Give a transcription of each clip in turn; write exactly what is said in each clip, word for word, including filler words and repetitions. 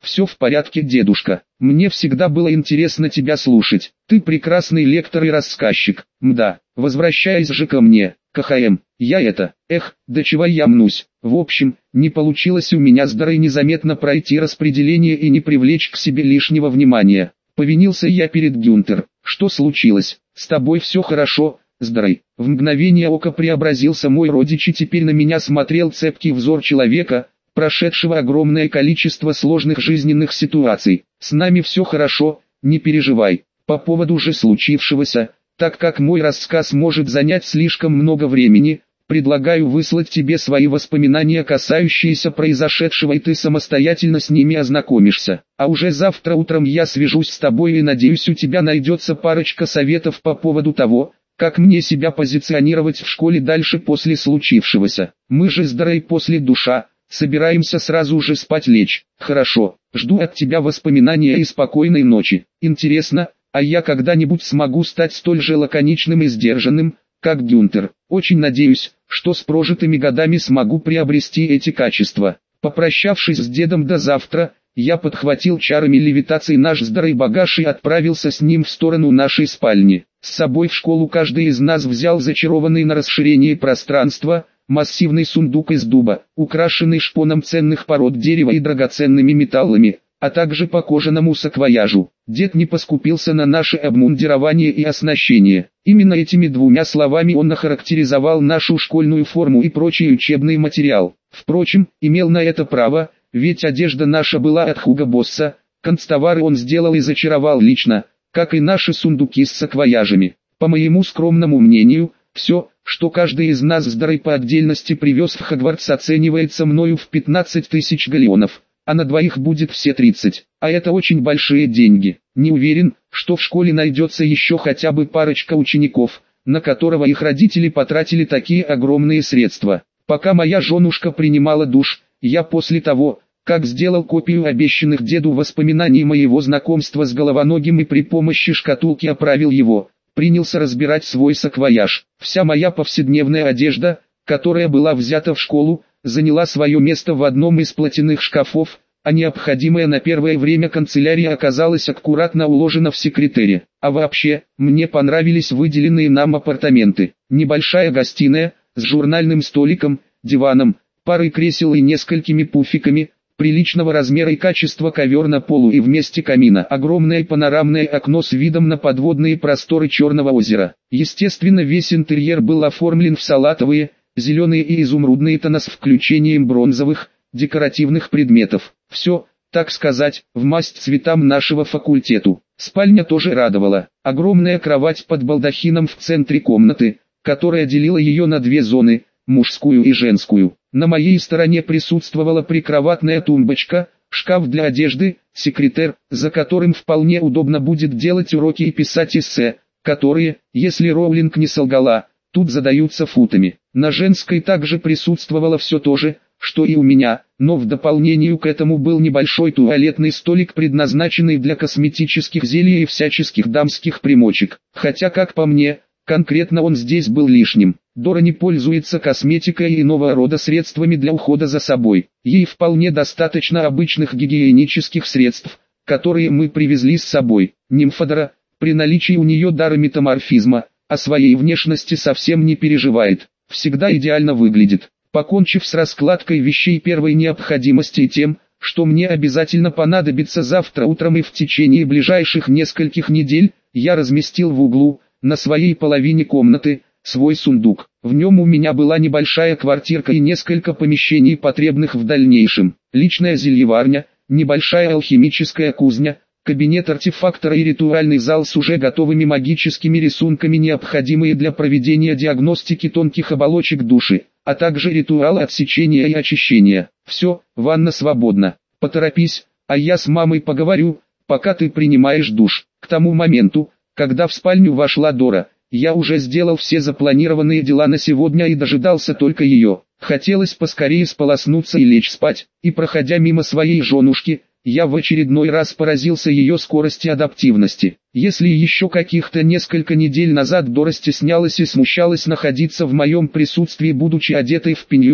Все в порядке, дедушка. Мне всегда было интересно тебя слушать. Ты прекрасный лектор и рассказчик. Мда, возвращаясь же ко мне. КХМ, я это, эх, до чего я мнусь. В общем, не получилось у меня с Дарой незаметно пройти распределение и не привлечь к себе лишнего внимания. Повинился я перед Гюнтер. Что случилось? С тобой все хорошо, с Дарой. В мгновение ока преобразился мой родич, и теперь на меня смотрел цепкий взор человека, прошедшего огромное количество сложных жизненных ситуаций. С нами все хорошо, не переживай. По поводу же случившегося, так как мой рассказ может занять слишком много времени, предлагаю выслать тебе свои воспоминания, касающиеся произошедшего, и ты самостоятельно с ними ознакомишься. А уже завтра утром я свяжусь с тобой, и надеюсь, у тебя найдется парочка советов по поводу того, как мне себя позиционировать в школе дальше после случившегося. Мы же с Дарой после душа, собираемся сразу же спать лечь. Хорошо, жду от тебя воспоминания и спокойной ночи. Интересно, а я когда-нибудь смогу стать столь же лаконичным и сдержанным, как Гюнтер? Очень надеюсь, что с прожитыми годами смогу приобрести эти качества. Попрощавшись с дедом до завтра, я подхватил чарами левитации наш с Дарой багаж и отправился с ним в сторону нашей спальни. С собой в школу каждый из нас взял зачарованный на расширение пространства массивный сундук из дуба, украшенный шпоном ценных пород дерева и драгоценными металлами, а также по кожаному саквояжу. Дед не поскупился на наше обмундирование и оснащение. Именно этими двумя словами он охарактеризовал нашу школьную форму и прочий учебный материал. Впрочем, имел на это право, ведь одежда наша была от Хуго Босса, канцтовары он сделал и зачаровал лично, как и наши сундуки с саквояжами. По моему скромному мнению, все, что каждый из нас с Дарой по отдельности привез в Хогвартс, оценивается мною в пятнадцать тысяч галеонов, а на двоих будет все тридцать, а это очень большие деньги. Не уверен, что в школе найдется еще хотя бы парочка учеников, на которого их родители потратили такие огромные средства. Пока моя женушка принимала душ, я после того, как сделал копию обещанных деду воспоминаний моего знакомства с Головоногим и при помощи шкатулки оправил его, принялся разбирать свой саквояж. Вся моя повседневная одежда, которая была взята в школу, заняла свое место в одном из платяных шкафов, а необходимая на первое время канцелярия оказалась аккуратно уложена в секретере. А вообще, мне понравились выделенные нам апартаменты. Небольшая гостиная, с журнальным столиком, диваном, парой кресел и несколькими пуфиками, приличного размера и качества ковер на полу и вместе камина, огромное панорамное окно с видом на подводные просторы Черного озера. Естественно, весь интерьер был оформлен в салатовые, зеленые и изумрудные тона с включением бронзовых, декоративных предметов. Все, так сказать, в масть цветам нашего факультету. Спальня тоже радовала. Огромная кровать под балдахином в центре комнаты, которая делила ее на две зоны, мужскую и женскую. На моей стороне присутствовала прикроватная тумбочка, шкаф для одежды, секретер, за которым вполне удобно будет делать уроки и писать эссе, которые, если Роулинг не солгала, тут задаются футами. На женской также присутствовало все то же, что и у меня, но в дополнение к этому был небольшой туалетный столик, предназначенный для косметических зелий и всяческих дамских примочек. Хотя, как по мне, конкретно он здесь был лишним. Дора не пользуется косметикой и иного рода средствами для ухода за собой. Ей вполне достаточно обычных гигиенических средств, которые мы привезли с собой. Нимфодора, при наличии у нее дара метаморфизма, о своей внешности совсем не переживает. Всегда идеально выглядит. Покончив с раскладкой вещей первой необходимости и тем, что мне обязательно понадобится завтра утром и в течение ближайших нескольких недель, я разместил в углу, на своей половине комнаты, свой сундук. В нем у меня была небольшая квартирка и несколько помещений, потребных в дальнейшем. Личная зельеварня, небольшая алхимическая кузня, кабинет артефактора и ритуальный зал с уже готовыми магическими рисунками, необходимые для проведения диагностики тонких оболочек души, а также ритуал отсечения и очищения. Все, ванна свободна. Поторопись, а я с мамой поговорю, пока ты принимаешь душ. К тому моменту, когда в спальню вошла Дора, я уже сделал все запланированные дела на сегодня и дожидался только ее. Хотелось поскорее сполоснуться и лечь спать, и проходя мимо своей женушки, я в очередной раз поразился ее скорости и адаптивности. Если еще каких-то несколько недель назад Дора стеснялась и смущалась находиться в моем присутствии, будучи одетой в пеньюар,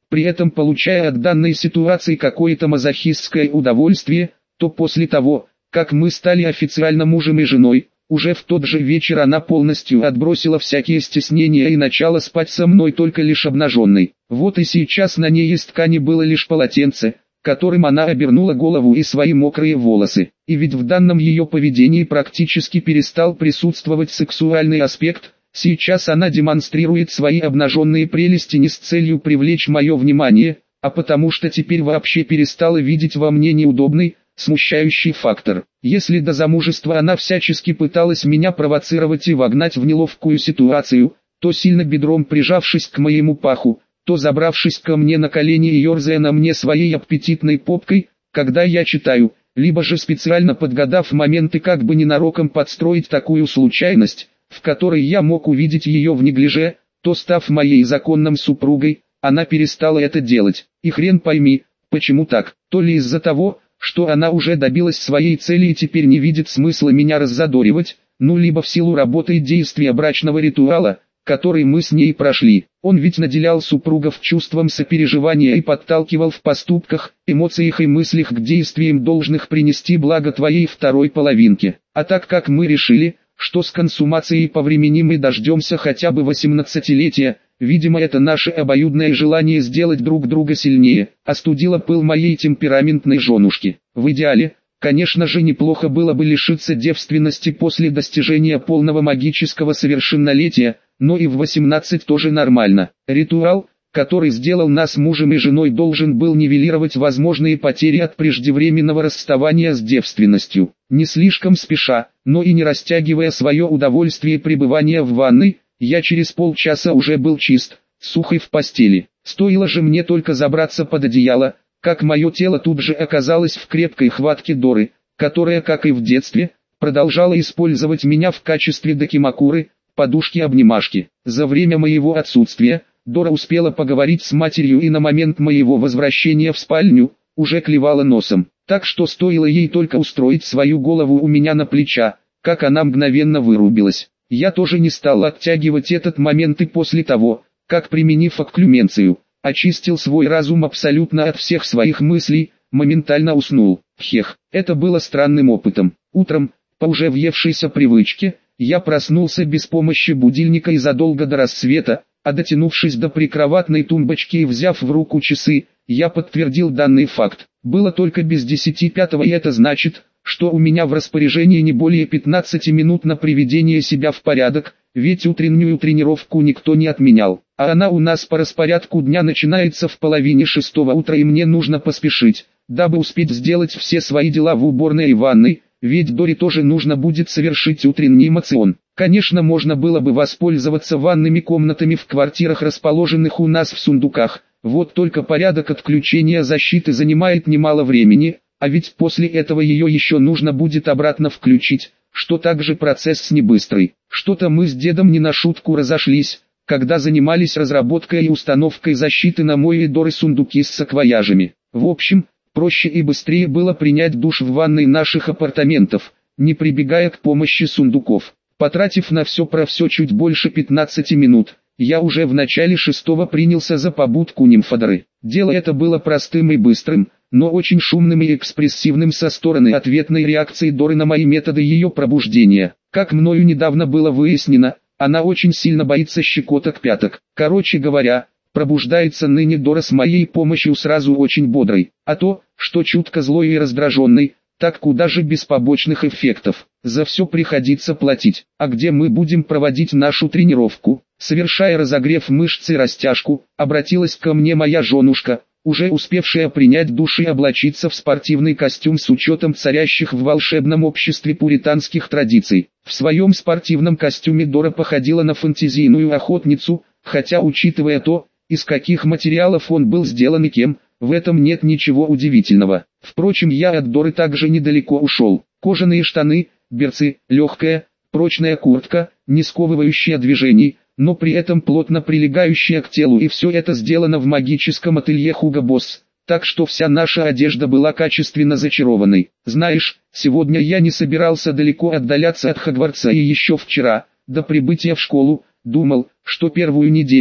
при этом получая от данной ситуации какое-то мазохистское удовольствие, то после того, как мы стали официально мужем и женой, уже в тот же вечер она полностью отбросила всякие стеснения и начала спать со мной только лишь обнаженной. Вот и сейчас на ней из ткани было лишь полотенце, которым она обернула голову и свои мокрые волосы. И ведь в данном ее поведении практически перестал присутствовать сексуальный аспект. Сейчас она демонстрирует свои обнаженные прелести не с целью привлечь мое внимание, а потому что теперь вообще перестала видеть во мне неудобный, смущающий фактор. Если до замужества она всячески пыталась меня провоцировать и вогнать в неловкую ситуацию, то сильно бедром прижавшись к моему паху, то забравшись ко мне на колени и ерзая на мне своей аппетитной попкой, когда я читаю, либо же специально подгадав моменты, как бы ненароком подстроить такую случайность, в которой я мог увидеть ее в неглиже, то став моей законной супругой, она перестала это делать. И хрен пойми, почему так, то ли из-за того, что она уже добилась своей цели и теперь не видит смысла меня раззадоривать, ну либо в силу работы и действия брачного ритуала, который мы с ней прошли. Он ведь наделял супругов чувством сопереживания и подталкивал в поступках, эмоциях и мыслях к действиям, должных принести благо твоей второй половинке. А так как мы решили, что с консумацией повременим и дождемся хотя бы восемнадцатилетия, видимо это наше обоюдное желание сделать друг друга сильнее, остудило пыл моей темпераментной женушки. В идеале, конечно же, неплохо было бы лишиться девственности после достижения полного магического совершеннолетия, но и в восемнадцать тоже нормально. Ритуал, который сделал нас мужем и женой, должен был нивелировать возможные потери от преждевременного расставания с девственностью. Не слишком спеша, но и не растягивая свое удовольствие пребывания в ванной, я через полчаса уже был чист, сух и в постели. Стоило же мне только забраться под одеяло, как мое тело тут же оказалось в крепкой хватке Доры, которая, как и в детстве, продолжала использовать меня в качестве докимакуры, подушки-обнимашки. За время моего отсутствия, Дора успела поговорить с матерью и на момент моего возвращения в спальню, уже клевала носом. Так что стоило ей только устроить свою голову у меня на плеча, как она мгновенно вырубилась. Я тоже не стал оттягивать этот момент и после того, как, применив окклюменцию, очистил свой разум абсолютно от всех своих мыслей, моментально уснул. Хех, это было странным опытом. Утром, по уже въевшейся привычке, я проснулся без помощи будильника и задолго до рассвета, а дотянувшись до прикроватной тумбочки и взяв в руку часы, я подтвердил данный факт. Было только без десяти пятого, и это значит, что у меня в распоряжении не более пятнадцати минут на приведение себя в порядок, ведь утреннюю тренировку никто не отменял. А она у нас по распорядку дня начинается в половине шестого утра, и мне нужно поспешить, дабы успеть сделать все свои дела в уборной и ванной, ведь Доре тоже нужно будет совершить утренний эмоцион. Конечно, можно было бы воспользоваться ванными комнатами в квартирах, расположенных у нас в сундуках, вот только порядок отключения защиты занимает немало времени, а ведь после этого ее еще нужно будет обратно включить, что также процесс не быстрый. Что-то мы с дедом не на шутку разошлись, когда занимались разработкой и установкой защиты на мой и Доры сундуки с саквояжами. В общем, проще и быстрее было принять душ в ванной наших апартаментов, не прибегая к помощи сундуков. Потратив на все про все чуть больше пятнадцати минут, я уже в начале шестого принялся за побудку нимфодоры. Дело это было простым и быстрым, но очень шумным и экспрессивным со стороны ответной реакции Доры на мои методы ее пробуждения. Как мною недавно было выяснено, она очень сильно боится щекоток пяток. Короче говоря, пробуждается ныне Дора с моей помощью сразу очень бодрой, а то, что чутко злой и раздраженный, так куда же без побочных эффектов. За все приходится платить. А где мы будем проводить нашу тренировку? Совершая разогрев мышц и растяжку, обратилась ко мне моя женушка, уже успевшая принять душ и облачиться в спортивный костюм с учетом царящих в волшебном обществе пуританских традиций. В своем спортивном костюме Дора походила на фантазийную охотницу, хотя, учитывая то, из каких материалов он был сделан и кем, в этом нет ничего удивительного. Впрочем, я от Доры также недалеко ушел. Кожаные штаны, берцы, легкая, прочная куртка, не сковывающая движений, но при этом плотно прилегающая к телу, и все это сделано в магическом ателье Hugo Boss, так что вся наша одежда была качественно зачарованной. Знаешь, сегодня я не собирался далеко отдаляться от Хогвартса, и еще вчера, до прибытия в школу, думал, что первую неделю,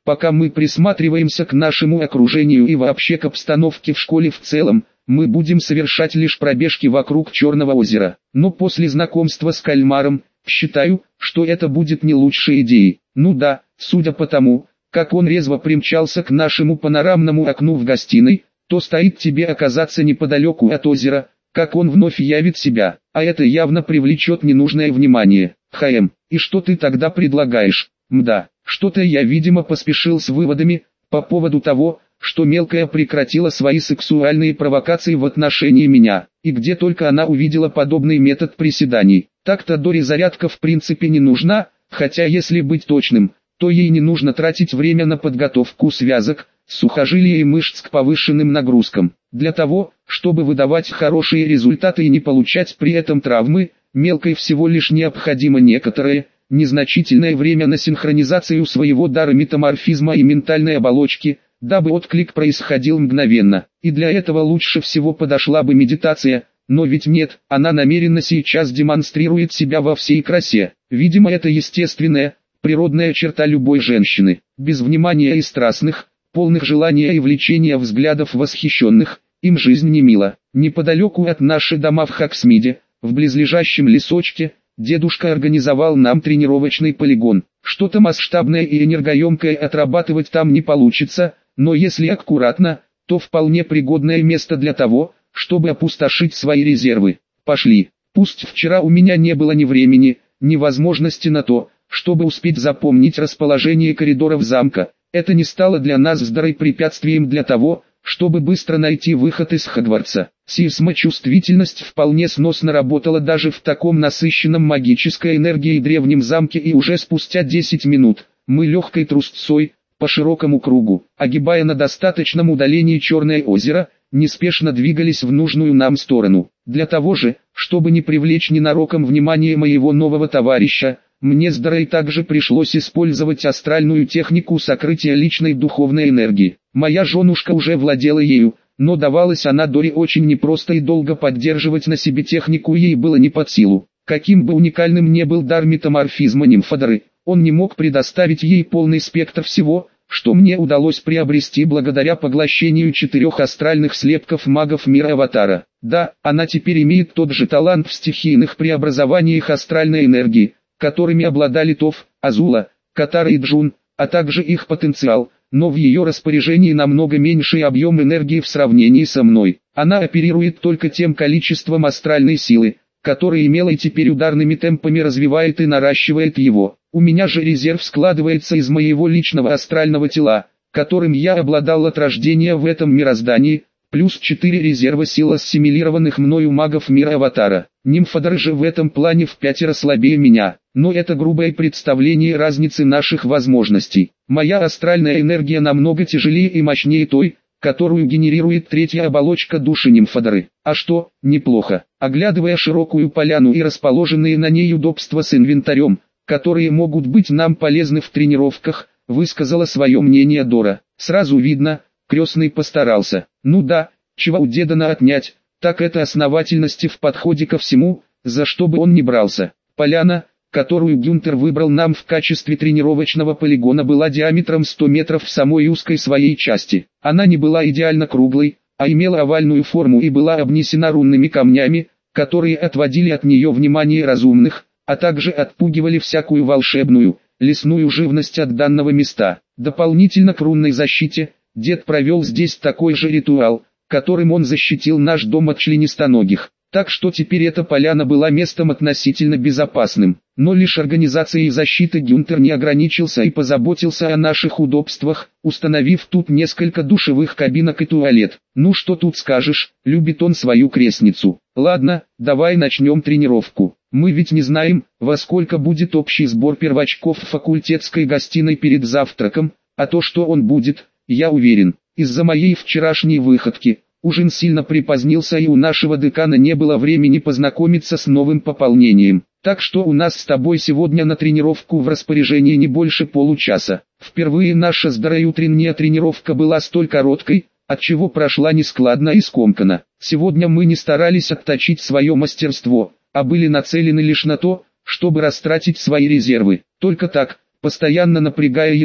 Пока мы присматриваемся к нашему окружению и вообще к обстановке в школе в целом, мы будем совершать лишь пробежки вокруг Черного озера. Но после знакомства с кальмаром, считаю, что это будет не лучшей идеей. Ну да, судя по тому, как он резво примчался к нашему панорамному окну в гостиной, то стоит тебе оказаться неподалеку от озера, как он вновь явит себя, а это явно привлечет ненужное внимание. Хм, и что ты тогда предлагаешь? Мда, что-то я видимо поспешил с выводами, по поводу того, что мелкая прекратила свои сексуальные провокации в отношении меня, и где только она увидела подобный метод приседаний. Так-то Доре зарядка в принципе не нужна, хотя если быть точным, то ей не нужно тратить время на подготовку связок, сухожилий и мышц к повышенным нагрузкам. Для того, чтобы выдавать хорошие результаты и не получать при этом травмы, мелкой всего лишь необходимо некоторое, незначительное время на синхронизацию своего дара метаморфизма и ментальной оболочки, дабы отклик происходил мгновенно. И для этого лучше всего подошла бы медитация, но ведь нет, она намеренно сейчас демонстрирует себя во всей красе. Видимо, это естественная, природная черта любой женщины. Без внимания и страстных, полных желания и влечения взглядов восхищенных, им жизнь не мила. Неподалеку от нашего дома в Хаксмиде, в близлежащем лесочке, дедушка организовал нам тренировочный полигон. Что-то масштабное и энергоемкое отрабатывать там не получится, но если аккуратно, то вполне пригодное место для того, чтобы опустошить свои резервы. Пошли. Пусть вчера у меня не было ни времени, ни возможности на то, чтобы успеть запомнить расположение коридоров замка, это не стало для нас здоровым препятствием для того, чтобы быстро найти выход из Хогвартса. Сейсмочувствительность вполне сносно работала даже в таком насыщенном магической энергией древнем замке, и уже спустя десять минут, мы легкой трусцой, по широкому кругу, огибая на достаточном удалении Черное озеро, неспешно двигались в нужную нам сторону. Для того же, чтобы не привлечь ненароком внимание моего нового товарища, мне с Дорой также пришлось использовать астральную технику сокрытия личной духовной энергии. Моя женушка уже владела ею, но давалась она Доре очень непросто, и долго поддерживать на себе технику ей было не под силу. Каким бы уникальным ни был дар метаморфизма нимфодоры, он не мог предоставить ей полный спектр всего, что мне удалось приобрести благодаря поглощению четырех астральных слепков магов мира Аватара. Да, она теперь имеет тот же талант в стихийных преобразованиях астральной энергии, которыми обладали Тоф, Азула, Катара и Джун, а также их потенциал, но в ее распоряжении намного меньший объем энергии в сравнении со мной. Она оперирует только тем количеством астральной силы, которое имела, и теперь ударными темпами развивает и наращивает его. У меня же резерв складывается из моего личного астрального тела, которым я обладал от рождения в этом мироздании, плюс четыре резерва сил ассимилированных мною магов мира Аватара. Нимфодоры же в этом плане в пятеро слабее меня, но это грубое представление разницы наших возможностей. Моя астральная энергия намного тяжелее и мощнее той, которую генерирует третья оболочка души нимфодоры. А что, неплохо. Оглядывая широкую поляну и расположенные на ней удобства с инвентарем, которые могут быть нам полезны в тренировках, высказала свое мнение Дора. Сразу видно, крестный постарался. Ну да, чего у деда отнять, так это основательности в подходе ко всему, за что бы он ни брался. Поляна, которую Гюнтер выбрал нам в качестве тренировочного полигона, была диаметром сто метров в самой узкой своей части. Она не была идеально круглой, а имела овальную форму и была обнесена рунными камнями, которые отводили от нее внимание разумных, а также отпугивали всякую волшебную, лесную живность от данного места. Дополнительно к рунной защите, дед провел здесь такой же ритуал, которым он защитил наш дом от членистоногих. Так что теперь эта поляна была местом относительно безопасным. Но лишь организацией защиты Гюнтер не ограничился и позаботился о наших удобствах, установив тут несколько душевых кабинок и туалет. Ну что тут скажешь, любит он свою крестницу. Ладно, давай начнем тренировку. Мы ведь не знаем, во сколько будет общий сбор первачков в факультетской гостиной перед завтраком, а то, что он будет, я уверен. Из-за моей вчерашней выходки, ужин сильно припозднился, и у нашего декана не было времени познакомиться с новым пополнением. Так что у нас с тобой сегодня на тренировку в распоряжении не больше получаса. Впервые наша с Дорой утренняя тренировка была столь короткой, отчего прошла нескладно и скомканно. Сегодня мы не старались отточить свое мастерство, а были нацелены лишь на то, чтобы растратить свои резервы. Только так, постоянно напрягая ядро,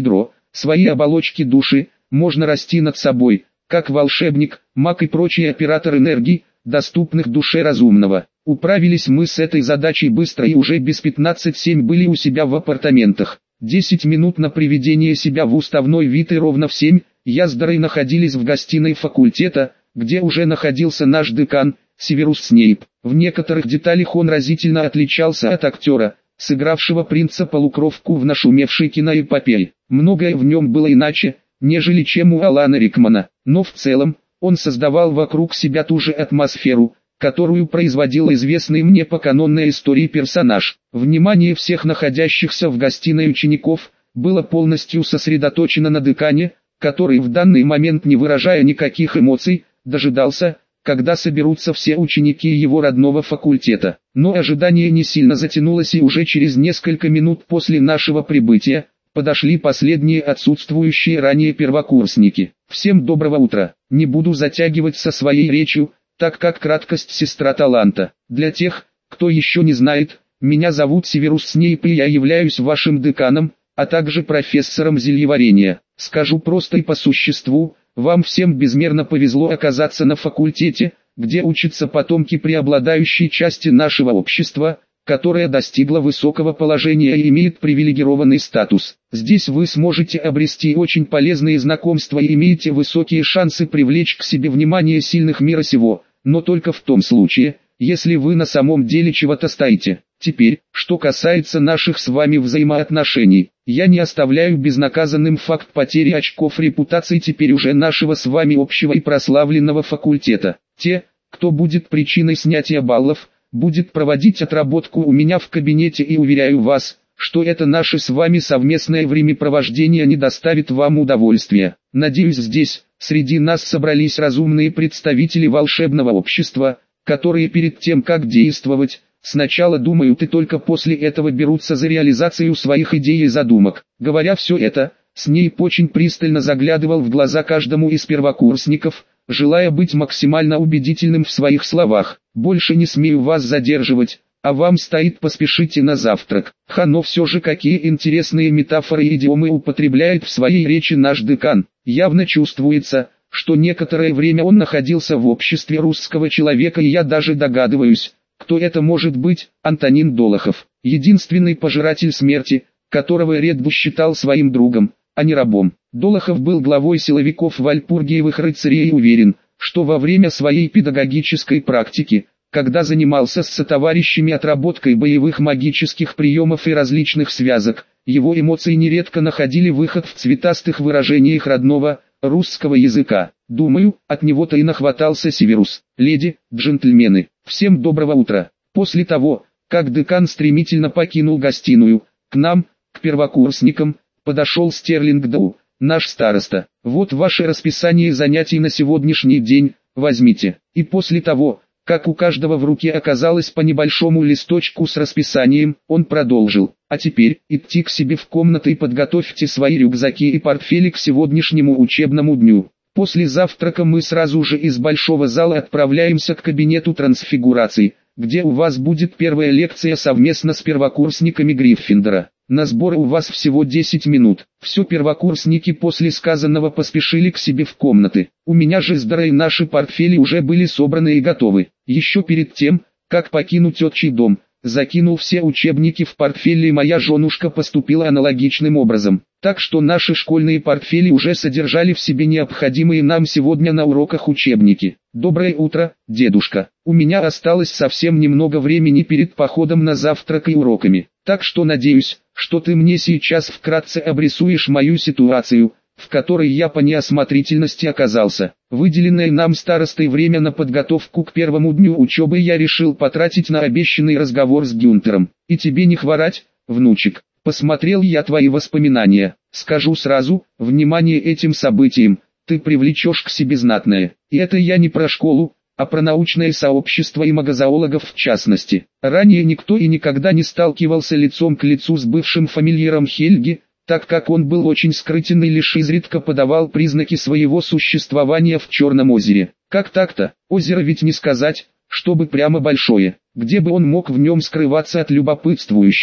свои оболочки души, можно расти над собой, как волшебник, маг и прочий оператор энергий, доступных душе разумного. Управились мы с этой задачей быстро и уже без пятнадцати семь были у себя в апартаментах. десять минут на приведение себя в уставной вид и ровно в семь я с Дарой находились в гостиной факультета, где уже находился наш декан, Северус Снейп. В некоторых деталях он разительно отличался от актера, сыгравшего принца-полукровку в нашумевшей киноэпопее. Многое в нем было иначе, нежели чем у Алана Рикмана, но в целом, он создавал вокруг себя ту же атмосферу, которую производил известный мне по канонной истории персонаж. Внимание всех находящихся в гостиной учеников было полностью сосредоточено на декане, который в данный момент, не выражая никаких эмоций, дожидался, когда соберутся все ученики его родного факультета. Но ожидание не сильно затянулось, и уже через несколько минут после нашего прибытия подошли последние отсутствующие ранее первокурсники. Всем доброго утра. Не буду затягивать со своей речью, так как краткость сестра таланта. Для тех, кто еще не знает, меня зовут Северус Снейп и я являюсь вашим деканом, а также профессором зельеварения. Скажу просто и по существу, вам всем безмерно повезло оказаться на факультете, где учатся потомки преобладающей части нашего общества, которая достигла высокого положения и имеет привилегированный статус. Здесь вы сможете обрести очень полезные знакомства и имеете высокие шансы привлечь к себе внимание сильных мира сего, но только в том случае, если вы на самом деле чего-то стоите. Теперь, что касается наших с вами взаимоотношений, я не оставляю безнаказанным факт потери очков репутации теперь уже нашего с вами общего и прославленного факультета. Те, кто будет причиной снятия баллов, будет проводить отработку у меня в кабинете, и уверяю вас, что это наше с вами совместное времяпровождение не доставит вам удовольствия. Надеюсь, здесь, среди нас собрались разумные представители волшебного общества, которые перед тем, как действовать, сначала думают и только после этого берутся за реализацию своих идей и задумок. Говоря все это, Снейп очень пристально заглядывал в глаза каждому из первокурсников, желая быть максимально убедительным в своих словах. «Больше не смею вас задерживать, а вам стоит поспешите на завтрак». Ха, но все же какие интересные метафоры и идиомы употребляет в своей речи наш декан. Явно чувствуется, что некоторое время он находился в обществе русского человека, и я даже догадываюсь, кто это может быть. Антонин Долохов, единственный пожиратель смерти, которого Редбу считал своим другом, а не рабом. Долохов был главой силовиков Вальпургиевых рыцарей и уверен, что во время своей педагогической практики, когда занимался с сотоварищами отработкой боевых магических приемов и различных связок, его эмоции нередко находили выход в цветастых выражениях родного, русского языка. Думаю, от него-то и нахватался Северус. Леди, джентльмены, всем доброго утра. После того, как декан стремительно покинул гостиную, к нам, к первокурсникам, подошел Стерлинг Доу, наш староста. Вот ваше расписание занятий на сегодняшний день, возьмите. И после того, как у каждого в руке оказалось по небольшому листочку с расписанием, он продолжил. А теперь, идти к себе в комнату и подготовьте свои рюкзаки и портфели к сегодняшнему учебному дню. После завтрака мы сразу же из большого зала отправляемся к кабинету трансфигурации, где у вас будет первая лекция совместно с первокурсниками Гриффиндора. На сбор у вас всего десять минут. Все первокурсники после сказанного поспешили к себе в комнаты. У меня же с Дарой наши портфели уже были собраны и готовы. Еще перед тем, как покинуть отчий дом, закинул все учебники в портфели, и моя женушка поступила аналогичным образом. Так что наши школьные портфели уже содержали в себе необходимые нам сегодня на уроках учебники. Доброе утро, дедушка. У меня осталось совсем немного времени перед походом на завтрак и уроками. Так что надеюсь, что ты мне сейчас вкратце обрисуешь мою ситуацию, в которой я по неосмотрительности оказался. Выделенное нам старостой время на подготовку к первому дню учебы я решил потратить на обещанный разговор с Гюнтером. И тебе не хворать, внучек. Посмотрел я твои воспоминания. Скажу сразу, внимание этим событиям, ты привлечешь к себе знатное. И это я не про школу, а про научное сообщество и магозоологов в частности. Ранее никто и никогда не сталкивался лицом к лицу с бывшим фамильяром Хельги, так как он был очень скрытен и лишь изредка подавал признаки своего существования в Черном озере. Как так-то? Озеро ведь не сказать, чтобы прямо большое, где бы он мог в нем скрываться от любопытствующих.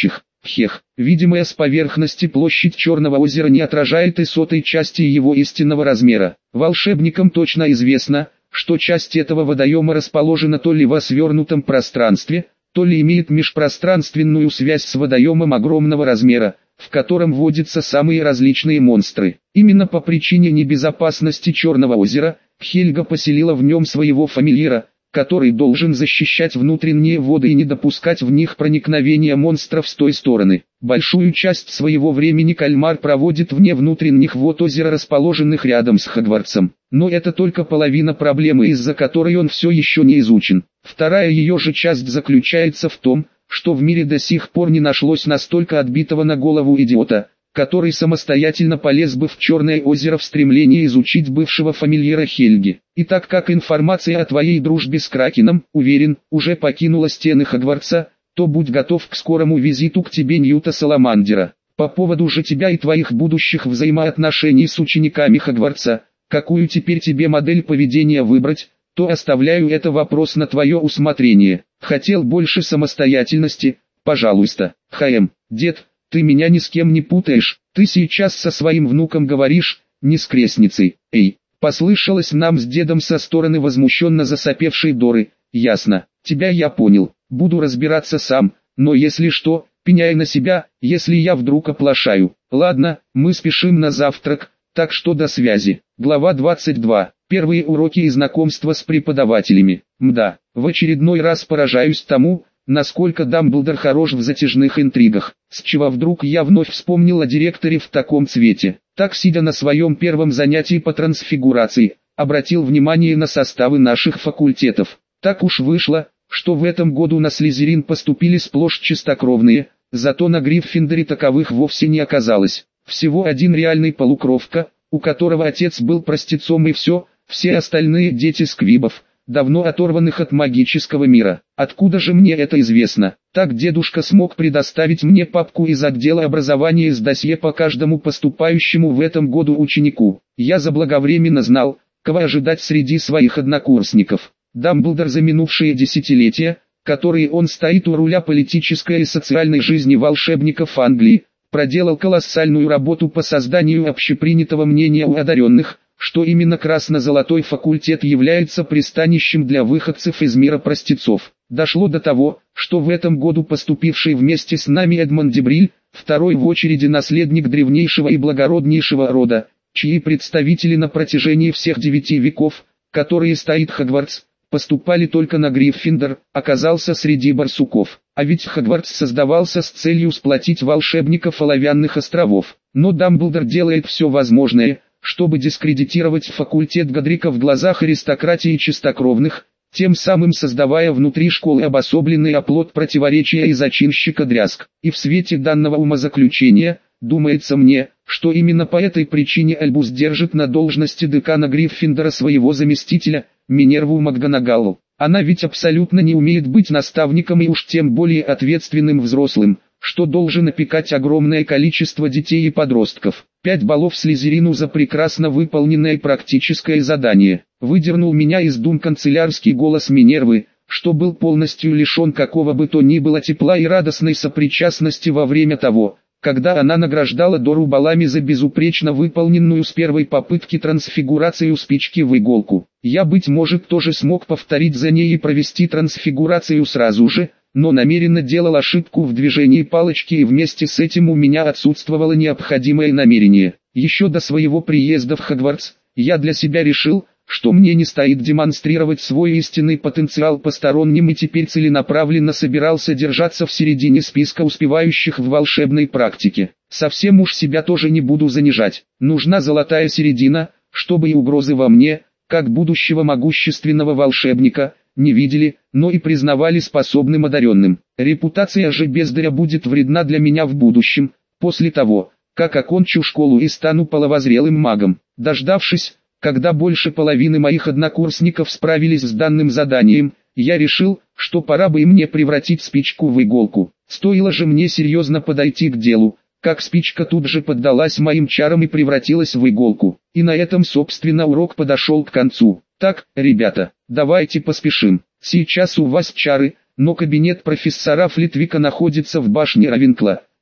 Хех, видимая с поверхности площадь Черного озера не отражает и сотой части его истинного размера. Волшебникам точно известно, что часть этого водоема расположена то ли во свернутом пространстве, то ли имеет межпространственную связь с водоемом огромного размера, в котором водятся самые различные монстры. Именно по причине небезопасности Черного озера, Хельга поселила в нем своего фамильяра, который должен защищать внутренние воды и не допускать в них проникновения монстров с той стороны. Большую часть своего времени кальмар проводит вне внутренних вод озера, расположенных рядом с Хогвартсом. Но это только половина проблемы, из-за которой он все еще не изучен. Вторая ее же часть заключается в том, что в мире до сих пор не нашлось настолько отбитого на голову идиота, который самостоятельно полез бы в Черное озеро в стремлении изучить бывшего фамильяра Хельги. И так как информация о твоей дружбе с Кракеном, уверен, уже покинула стены Хогвартса, то будь готов к скорому визиту к тебе Ньюта Саламандера. По поводу же тебя и твоих будущих взаимоотношений с учениками Хогвартса, какую теперь тебе модель поведения выбрать, то оставляю это вопрос на твое усмотрение. Хотел больше самостоятельности, пожалуйста. Х.М. Дед, ты меня ни с кем не путаешь, ты сейчас со своим внуком говоришь, не с крестницей. Эй, послышалось нам с дедом со стороны возмущенно засопевшей Доры. Ясно, тебя я понял, буду разбираться сам, но если что, пеняй на себя, если я вдруг оплошаю. Ладно, мы спешим на завтрак, так что до связи. Глава двадцать два. Первые уроки и знакомство с преподавателями. Мда, в очередной раз поражаюсь тому, насколько Дамблдор хорош в затяжных интригах. С чего вдруг я вновь вспомнил о директоре в таком цвете. Так, сидя на своем первом занятии по трансфигурации, обратил внимание на составы наших факультетов. Так уж вышло, что в этом году на Слизерин поступили сплошь чистокровные, зато на Гриффиндоре таковых вовсе не оказалось. Всего один реальный полукровка, у которого отец был простецом, и все, все остальные дети сквибов, давно оторванных от магического мира. Откуда же мне это известно? Так дедушка смог предоставить мне папку из отдела образования с досье по каждому поступающему в этом году ученику. Я заблаговременно знал, кого ожидать среди своих однокурсников. Дамблдор за минувшие десятилетия, которые он стоит у руля политической и социальной жизни волшебников Англии, проделал колоссальную работу по созданию общепринятого мнения у одаренных, что именно красно-золотой факультет является пристанищем для выходцев из мира простецов. Дошло до того, что в этом году поступивший вместе с нами Эдмонд Дебриль, второй в очереди наследник древнейшего и благороднейшего рода, чьи представители на протяжении всех девяти веков, которые стоит Хогвартс, поступали только на Гриффиндор, оказался среди барсуков. А ведь Хогвартс создавался с целью сплотить волшебников Оловянных островов. Но Дамблдор делает все возможное, чтобы дискредитировать факультет Годрика в глазах аристократии чистокровных, тем самым создавая внутри школы обособленный оплот противоречия и зачинщика дрязг. И в свете данного умозаключения, думается мне, что именно по этой причине Альбус держит на должности декана Гриффиндора своего заместителя, Минерву МакГонагалл. Она ведь абсолютно не умеет быть наставником и уж тем более ответственным взрослым, что должен опекать огромное количество детей и подростков. Пять баллов Слизерину за прекрасно выполненное практическое задание. Выдернул меня из дум канцелярский голос Минервы, что был полностью лишен какого бы то ни было тепла и радостной сопричастности во время того, когда она награждала Дору баллами за безупречно выполненную с первой попытки трансфигурацию спички в иголку. Я, быть может, тоже смог повторить за ней и провести трансфигурацию сразу же, но намеренно делал ошибку в движении палочки, и вместе с этим у меня отсутствовало необходимое намерение. Еще до своего приезда в Хогвартс, я для себя решил, что мне не стоит демонстрировать свой истинный потенциал посторонним, и теперь целенаправленно собирался держаться в середине списка успевающих в волшебной практике. Совсем уж себя тоже не буду занижать. Нужна золотая середина, чтобы и угрозы во мне, как будущего могущественного волшебника, не видели, но и признавали способным одаренным. Репутация же бездаря будет вредна для меня в будущем, после того, как окончу школу и стану половозрелым магом. Дождавшись, когда больше половины моих однокурсников справились с данным заданием, я решил, что пора бы и мне превратить спичку в иголку. Стоило же мне серьезно подойти к делу, как спичка тут же поддалась моим чарам и превратилась в иголку. И на этом, собственно, урок подошел к концу. Так, ребята, давайте поспешим. Сейчас у вас чары, но кабинет профессора Флитвика находится в башне Равенкла,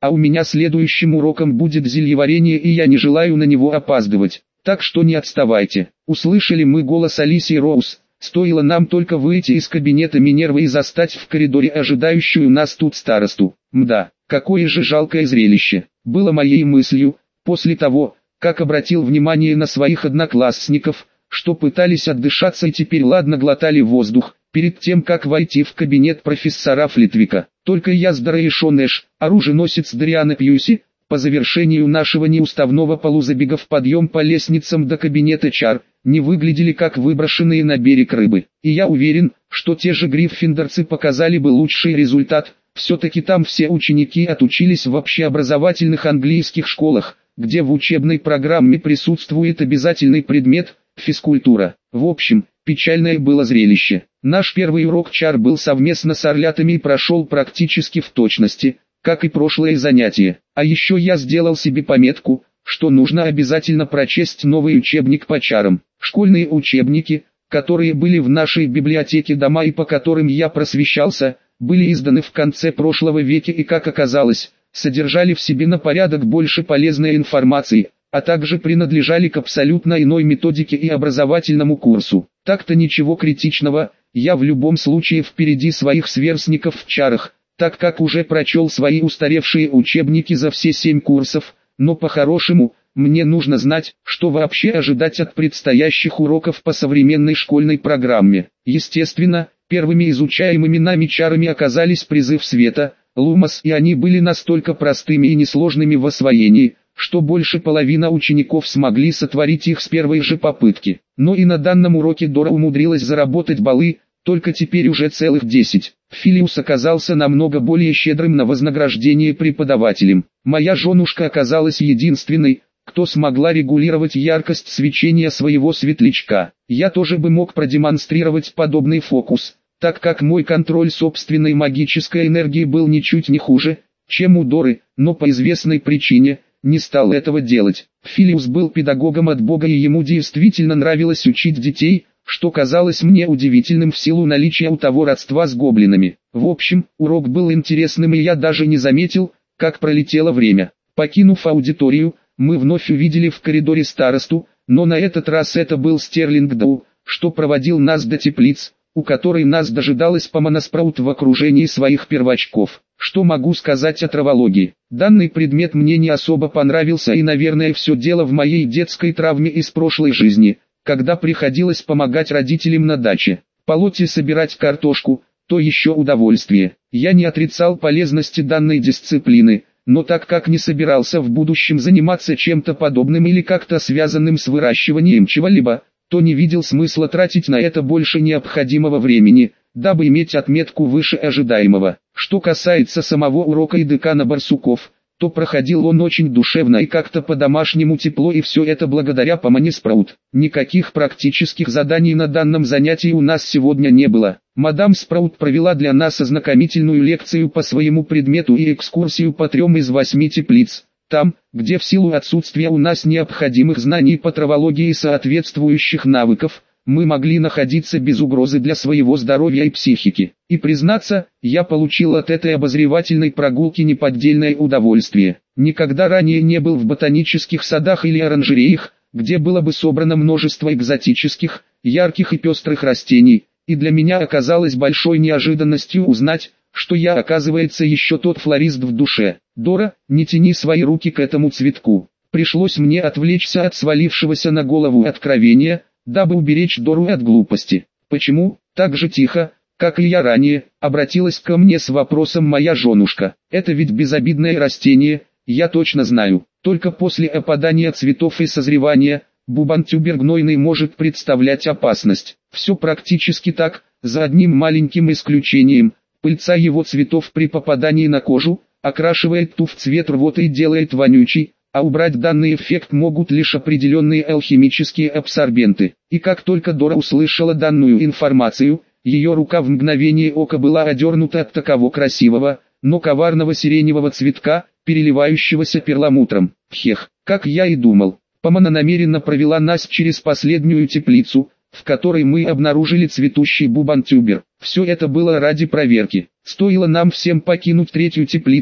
а у меня следующим уроком будет зельеварение, и я не желаю на него опаздывать, так что не отставайте». Услышали мы голос Алисии Роуз. Стоило нам только выйти из кабинета Минервы и застать в коридоре ожидающую нас тут старосту. Мда, какое же жалкое зрелище, было моей мыслью, после того, как обратил внимание на своих одноклассников, что пытались отдышаться и теперь ладно глотали воздух, перед тем как войти в кабинет профессора Флитвика. Только я с Дораишон Эш, оруженосец Дариана Пьюси, по завершению нашего неуставного полузабега в подъем по лестницам до кабинета Чар, не выглядели как выброшенные на берег рыбы. И я уверен, что те же гриффиндорцы показали бы лучший результат. Все-таки там все ученики отучились в общеобразовательных английских школах, где в учебной программе присутствует обязательный предмет – физкультура. В общем, печальное было зрелище. Наш первый урок Чар был совместно с орлятами и прошел практически в точности, как и прошлое занятие. А еще я сделал себе пометку, что нужно обязательно прочесть новый учебник по чарам. Школьные учебники, которые были в нашей библиотеке дома и по которым я просвещался, были изданы в конце прошлого века и, как оказалось, содержали в себе на порядок больше полезной информации, а также принадлежали к абсолютно иной методике и образовательному курсу. Так-то ничего критичного, я в любом случае впереди своих сверстников в чарах, так как уже прочел свои устаревшие учебники за все семь курсов, но по-хорошему, мне нужно знать, что вообще ожидать от предстоящих уроков по современной школьной программе. Естественно, первыми изучаемыми нами чарами оказались призыв света, Лумос, и они были настолько простыми и несложными в освоении, что больше половины учеников смогли сотворить их с первой же попытки. Но и на данном уроке Дора умудрилась заработать баллы, только теперь уже целых десять. Филиус оказался намного более щедрым на вознаграждение преподавателем. Моя женушка оказалась единственной, кто смогла регулировать яркость свечения своего светлячка. Я тоже бы мог продемонстрировать подобный фокус, так как мой контроль собственной магической энергии был ничуть не хуже, чем у Доры, но по известной причине не стал этого делать. Филиус был педагогом от Бога, и ему действительно нравилось учить детей, что казалось мне удивительным в силу наличия у того родства с гоблинами. В общем, урок был интересным, и я даже не заметил, как пролетело время. Покинув аудиторию, мы вновь увидели в коридоре старосту, но на этот раз это был Стерлинг Доу, что проводил нас до теплиц, у которой нас дожидалась Помона Спраут в окружении своих первачков. Что могу сказать о травологии? Данный предмет мне не особо понравился, и, наверное, все дело в моей детской травме из прошлой жизни, когда приходилось помогать родителям на даче. Полоть и собирать картошку – то еще удовольствие. Я не отрицал полезности данной дисциплины, но так как не собирался в будущем заниматься чем-то подобным или как-то связанным с выращиванием чего-либо, то не видел смысла тратить на это больше необходимого времени, дабы иметь отметку выше ожидаемого. Что касается самого урока и декана Барсуков, то проходил он очень душевно и как-то по-домашнему тепло, и все это благодаря Помоне Спраут. Никаких практических заданий на данном занятии у нас сегодня не было. Мадам Спраут провела для нас ознакомительную лекцию по своему предмету и экскурсию по трем из восьми теплиц. Там, где в силу отсутствия у нас необходимых знаний по травологии и соответствующих навыков, мы могли находиться без угрозы для своего здоровья и психики. И признаться, я получил от этой обозревательной прогулки неподдельное удовольствие. Никогда ранее не был в ботанических садах или оранжереях, где было бы собрано множество экзотических, ярких и пестрых растений, и для меня оказалось большой неожиданностью узнать, что я, оказывается, еще тот флорист в душе. Дора, не тяни свои руки к этому цветку. Пришлось мне отвлечься от свалившегося на голову откровения, дабы уберечь Дору от глупости. Почему, так же тихо, как и я ранее, обратилась ко мне с вопросом моя женушка? Это ведь безобидное растение, я точно знаю. Только после опадания цветов и созревания, бубантюбер гнойный может представлять опасность. Все практически так, за одним маленьким исключением. Пыльца его цветов при попадании на кожу, окрашивает ту в цвет рвоты и делает вонючий, а убрать данный эффект могут лишь определенные алхимические абсорбенты. И как только Дора услышала данную информацию, ее рука в мгновение ока была одернута от такого красивого, но коварного сиреневого цветка, переливающегося перламутром. Хех, как я и думал. Помона намеренно провела нас через последнюю теплицу, в которой мы обнаружили цветущий бубантюбер. Все это было ради проверки. Стоило нам всем покинуть третью теплицу,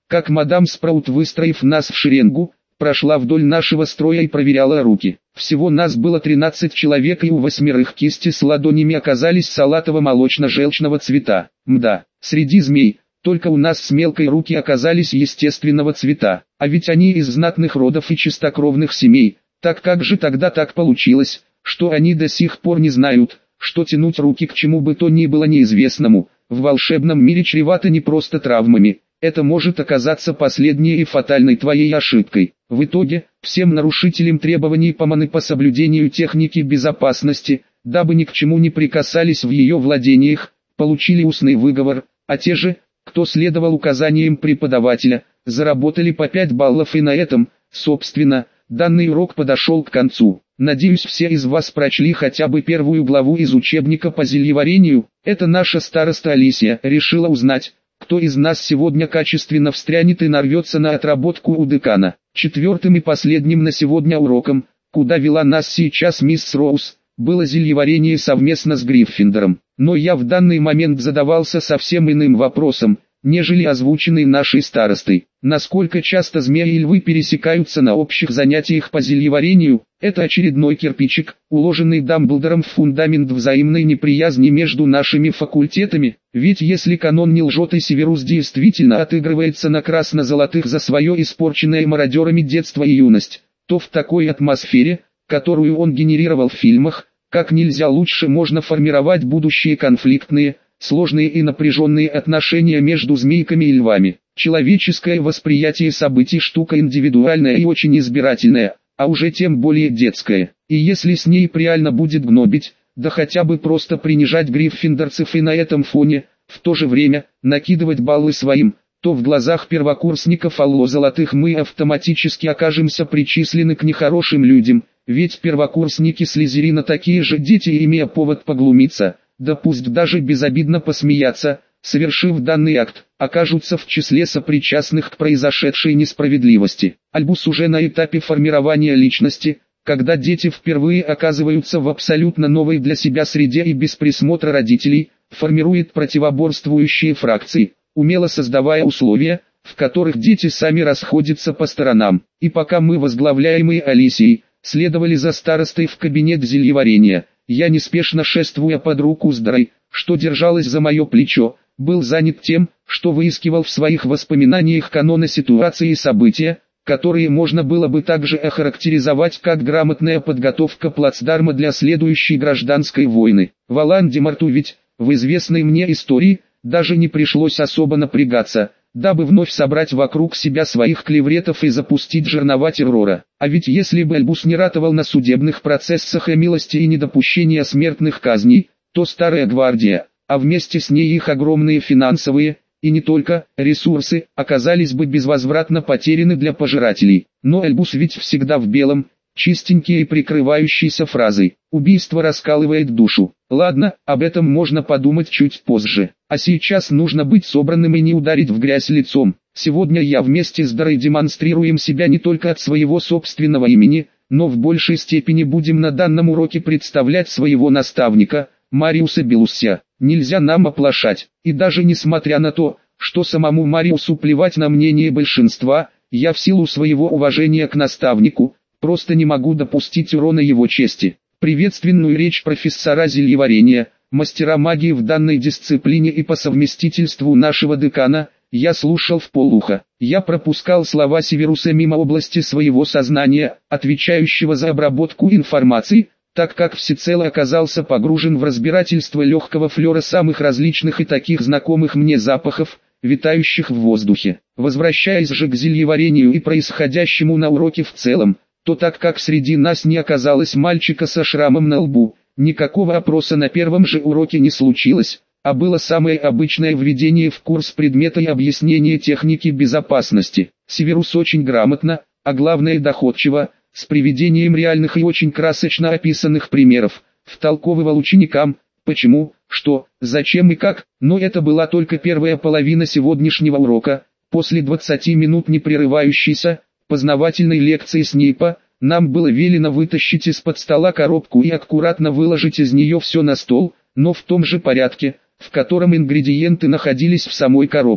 как мадам Спраут, выстроив нас в шеренгу, прошла вдоль нашего строя и проверяла руки. Всего нас было тринадцать человек, и у восьмерых кисти с ладонями оказались салатово-молочно-желчного цвета. Мда, среди змей, только у нас с мелкой руки оказались естественного цвета, а ведь они из знатных родов и чистокровных семей. Так как же тогда так получилось, что они до сих пор не знают, что тянуть руки к чему бы то ни было неизвестному, в волшебном мире чревато не просто травмами, это может оказаться последней и фатальной твоей ошибкой. В итоге, всем нарушителям требований по маны по соблюдению техники безопасности, дабы ни к чему не прикасались в ее владениях, получили устный выговор, а те же, кто следовал указаниям преподавателя, заработали по пять баллов, и на этом, собственно, данный урок подошел к концу. Надеюсь, все из вас прочли хотя бы первую главу из учебника по зельеварению. Это наша староста Алисия решила узнать, кто из нас сегодня качественно встрянет и нарвется на отработку у декана. Четвертым и последним на сегодня уроком, куда вела нас сейчас мисс Роуз, было зельеварение совместно с Гриффиндором. Но я в данный момент задавался совсем иным вопросом, нежели озвученный нашей старостой. Насколько часто змеи и львы пересекаются на общих занятиях по зельеварению? Это очередной кирпичик, уложенный Дамблдором в фундамент взаимной неприязни между нашими факультетами. Ведь если канон не лжет и Северус действительно отыгрывается на красно-золотых за свое испорченное мародерами детство и юность, то в такой атмосфере, которую он генерировал в фильмах, как нельзя лучше можно формировать будущие конфликтные, сложные и напряженные отношения между змейками и львами. Человеческое восприятие событий штука индивидуальная и очень избирательная, а уже тем более детская. И если с ней реально будет гнобить, да хотя бы просто принижать гриффиндорцев и на этом фоне, в то же время, накидывать баллы своим, то в глазах первокурсников алло золотых мы автоматически окажемся причислены к нехорошим людям, ведь первокурсники Слизерина такие же дети, имея повод поглумиться, да пусть даже безобидно посмеяться, совершив данный акт, окажутся в числе сопричастных к произошедшей несправедливости. Альбус уже на этапе формирования личности, когда дети впервые оказываются в абсолютно новой для себя среде и без присмотра родителей, формирует противоборствующие фракции, умело создавая условия, в которых дети сами расходятся по сторонам. И пока мы, возглавляемые Алисией, следовали за старостой в кабинет зельеварения, я, неспешно шествуя под руку с Дарой, что держалась за мое плечо, был занят тем, что выискивал в своих воспоминаниях каноны ситуации и события, которые можно было бы также охарактеризовать как грамотная подготовка плацдарма для следующей гражданской войны. Волан-де-Морту ведь, в известной мне истории, даже не пришлось особо напрягаться, дабы вновь собрать вокруг себя своих клевретов и запустить жернова террора. А ведь если бы Альбус не ратовал на судебных процессах о милости и недопущении смертных казней, то Старая Гвардия, а вместе с ней их огромные финансовые, и не только, ресурсы, оказались бы безвозвратно потеряны для пожирателей. Но Альбус ведь всегда в белом, чистенький и прикрывающийся фразой «убийство раскалывает душу». Ладно, об этом можно подумать чуть позже. А сейчас нужно быть собранным и не ударить в грязь лицом. Сегодня я вместе с Дарой демонстрируем себя не только от своего собственного имени, но в большей степени будем на данном уроке представлять своего наставника, Мариуса Белуссия. Нельзя нам оплошать, и даже несмотря на то, что самому Мариусу плевать на мнение большинства, я в силу своего уважения к наставнику, просто не могу допустить урона его чести. Приветственную речь профессора зельеварения, мастера магии в данной дисциплине и по совместительству нашего декана, я слушал вполуха. Я пропускал слова Северуса мимо области своего сознания, отвечающего за обработку информации, так как всецело оказался погружен в разбирательство легкого флера самых различных и таких знакомых мне запахов, витающих в воздухе. Возвращаясь же к зельеварению и происходящему на уроке в целом, то так как среди нас не оказалось мальчика со шрамом на лбу, никакого опроса на первом же уроке не случилось, а было самое обычное введение в курс предмета и объяснение техники безопасности. Северус очень грамотно, а главное доходчиво, с приведением реальных и очень красочно описанных примеров, втолковывал ученикам, почему, что, зачем и как, но это была только первая половина сегодняшнего урока. После двадцати минут непрерывающейся, познавательной лекции Снейпа, нам было велено вытащить из-под стола коробку и аккуратно выложить из нее все на стол, но в том же порядке, в котором ингредиенты находились в самой коробке.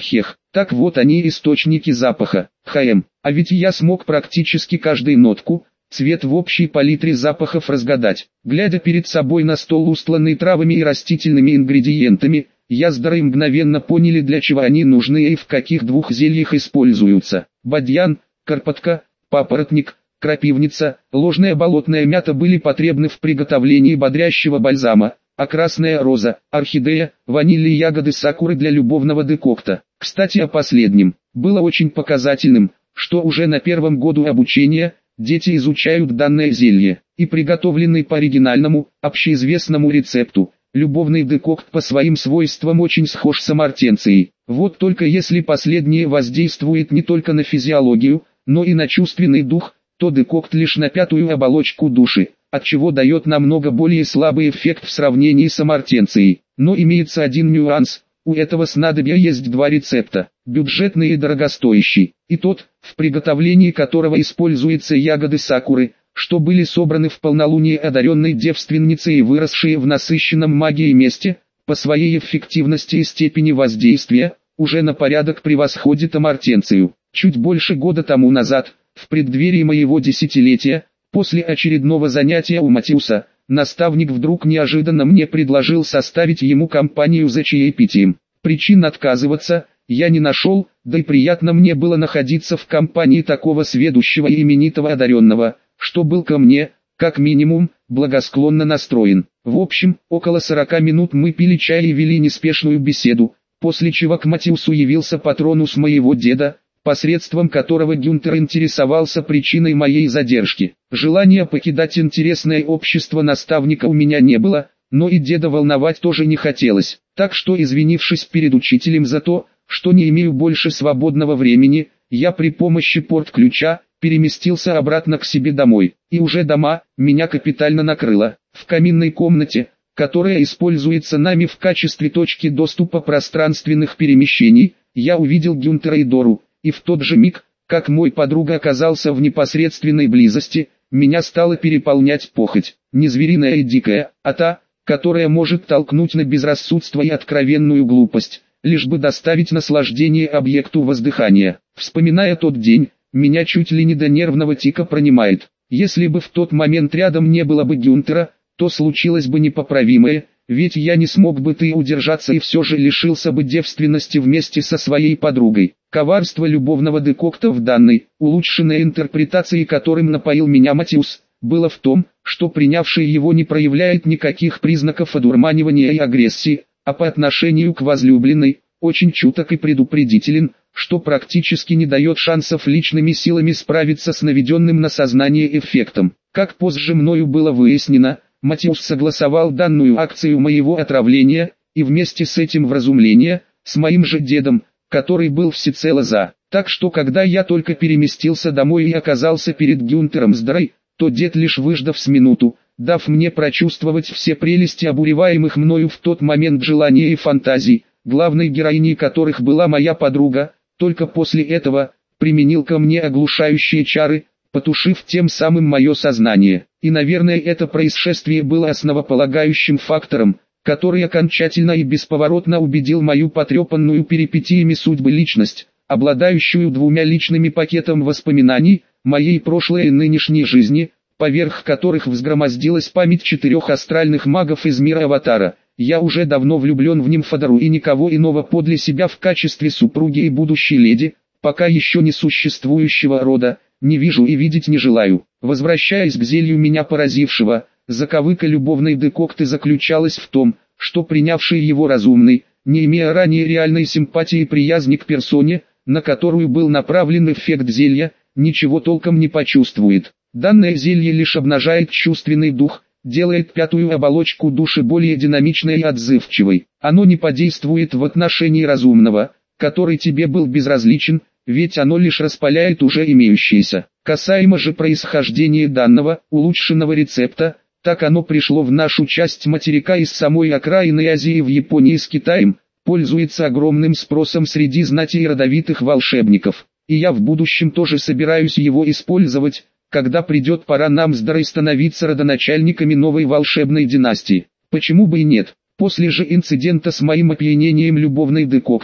Хех, так вот они источники запаха. Хм, а ведь я смог практически каждую нотку, цвет в общей палитре запахов разгадать. Глядя перед собой на стол, устланный травами и растительными ингредиентами, я с Дарой мгновенно поняли, для чего они нужны и в каких двух зельях используются. Бадьян, карпатка, папоротник, крапивница, ложная болотная мята были потребны в приготовлении бодрящего бальзама, а красная роза, орхидея, ваниль и ягоды сакуры для любовного декокта. Кстати, о последнем. Было очень показательным, что уже на первом году обучения дети изучают данное зелье, и приготовленный по оригинальному, общеизвестному рецепту, любовный декокт по своим свойствам очень схож с амартенцией. Вот только если последнее воздействует не только на физиологию, но и на чувственный дух, то декокт лишь на пятую оболочку души, отчего дает намного более слабый эффект в сравнении с амартенцией. Но имеется один нюанс: у этого снадобья есть два рецепта, бюджетный и дорогостоящий, и тот, в приготовлении которого используются ягоды сакуры, что были собраны в полнолуние одаренной девственницей и выросшие в насыщенном магией месте, по своей эффективности и степени воздействия, уже на порядок превосходит амартенцию. Чуть больше года тому назад, в преддверии моего десятилетия, после очередного занятия у Матиуса, наставник вдруг неожиданно мне предложил составить ему компанию за чаепитием. Причин отказываться я не нашел, да и приятно мне было находиться в компании такого сведущего и именитого одаренного, что был ко мне, как минимум, благосклонно настроен. В общем, около сорока минут мы пили чай и вели неспешную беседу, после чего к Матиусу явился патронус моего деда, посредством которого Гюнтер интересовался причиной моей задержки. Желания покидать интересное общество наставника у меня не было, но и деда волновать тоже не хотелось, так что, извинившись перед учителем за то, что не имею больше свободного времени, я при помощи порт-ключа переместился обратно к себе домой. И уже дома меня капитально накрыло. В каминной комнате, которая используется нами в качестве точки доступа пространственных перемещений, я увидел Гюнтера и Дору, и в тот же миг, как мой подруга оказался в непосредственной близости, меня стало переполнять похоть, не звериная и дикая, а та, которая может толкнуть на безрассудство и откровенную глупость, лишь бы доставить наслаждение объекту воздыхания. Вспоминая тот день, меня чуть ли не до нервного тика пронимает. Если бы в тот момент рядом не было бы Гюнтера, то случилось бы непоправимое, ведь я не смог бы ты удержаться и все же лишился бы девственности вместе со своей подругой. Коварство любовного декокта в данной, улучшенной интерпретации, которым напоил меня Матиус, было в том, что принявший его не проявляет никаких признаков одурманивания и агрессии, а по отношению к возлюбленной, очень чуток и предупредителен, что практически не дает шансов личными силами справиться с наведенным на сознание эффектом. Как позже мною было выяснено, Матиус согласовал данную акцию моего отравления, и вместе с этим вразумления, с моим же дедом, который был всецело за. Так что когда я только переместился домой и оказался перед Гюнтером с Дарой, то дед, лишь выждав с минуту, дав мне прочувствовать все прелести обуреваемых мною в тот момент желаний и фантазий, главной героиней которых была моя подруга, только после этого применил ко мне оглушающие чары, потушив тем самым мое сознание. И, наверное, это происшествие было основополагающим фактором, который окончательно и бесповоротно убедил мою потрепанную перипетиями судьбы личность, обладающую двумя личными пакетами воспоминаний, моей прошлой и нынешней жизни, поверх которых взгромоздилась память четырех астральных магов из мира Аватара. Я уже давно влюблен в Нимфодору и никого иного подле себя в качестве супруги и будущей леди, пока еще не существующего рода, не вижу и видеть не желаю. Возвращаясь к зелью меня поразившего, заковыка любовной декокты заключалась в том, что принявший его разумный, не имея ранее реальной симпатии и приязни к персоне, на которую был направлен эффект зелья, ничего толком не почувствует. Данное зелье лишь обнажает чувственный дух, делает пятую оболочку души более динамичной и отзывчивой. Оно не подействует в отношении разумного, который тебе был безразличен, ведь оно лишь распаляет уже имеющееся. Касаемо же происхождения данного, улучшенного рецепта, так оно пришло в нашу часть материка из самой окраины Азии в Японии с Китаем, пользуется огромным спросом среди знати и родовитых волшебников. И я в будущем тоже собираюсь его использовать, когда придет пора нам с Дарой становиться родоначальниками новой волшебной династии. Почему бы и нет? После же инцидента с моим опьянением любовной декоктой,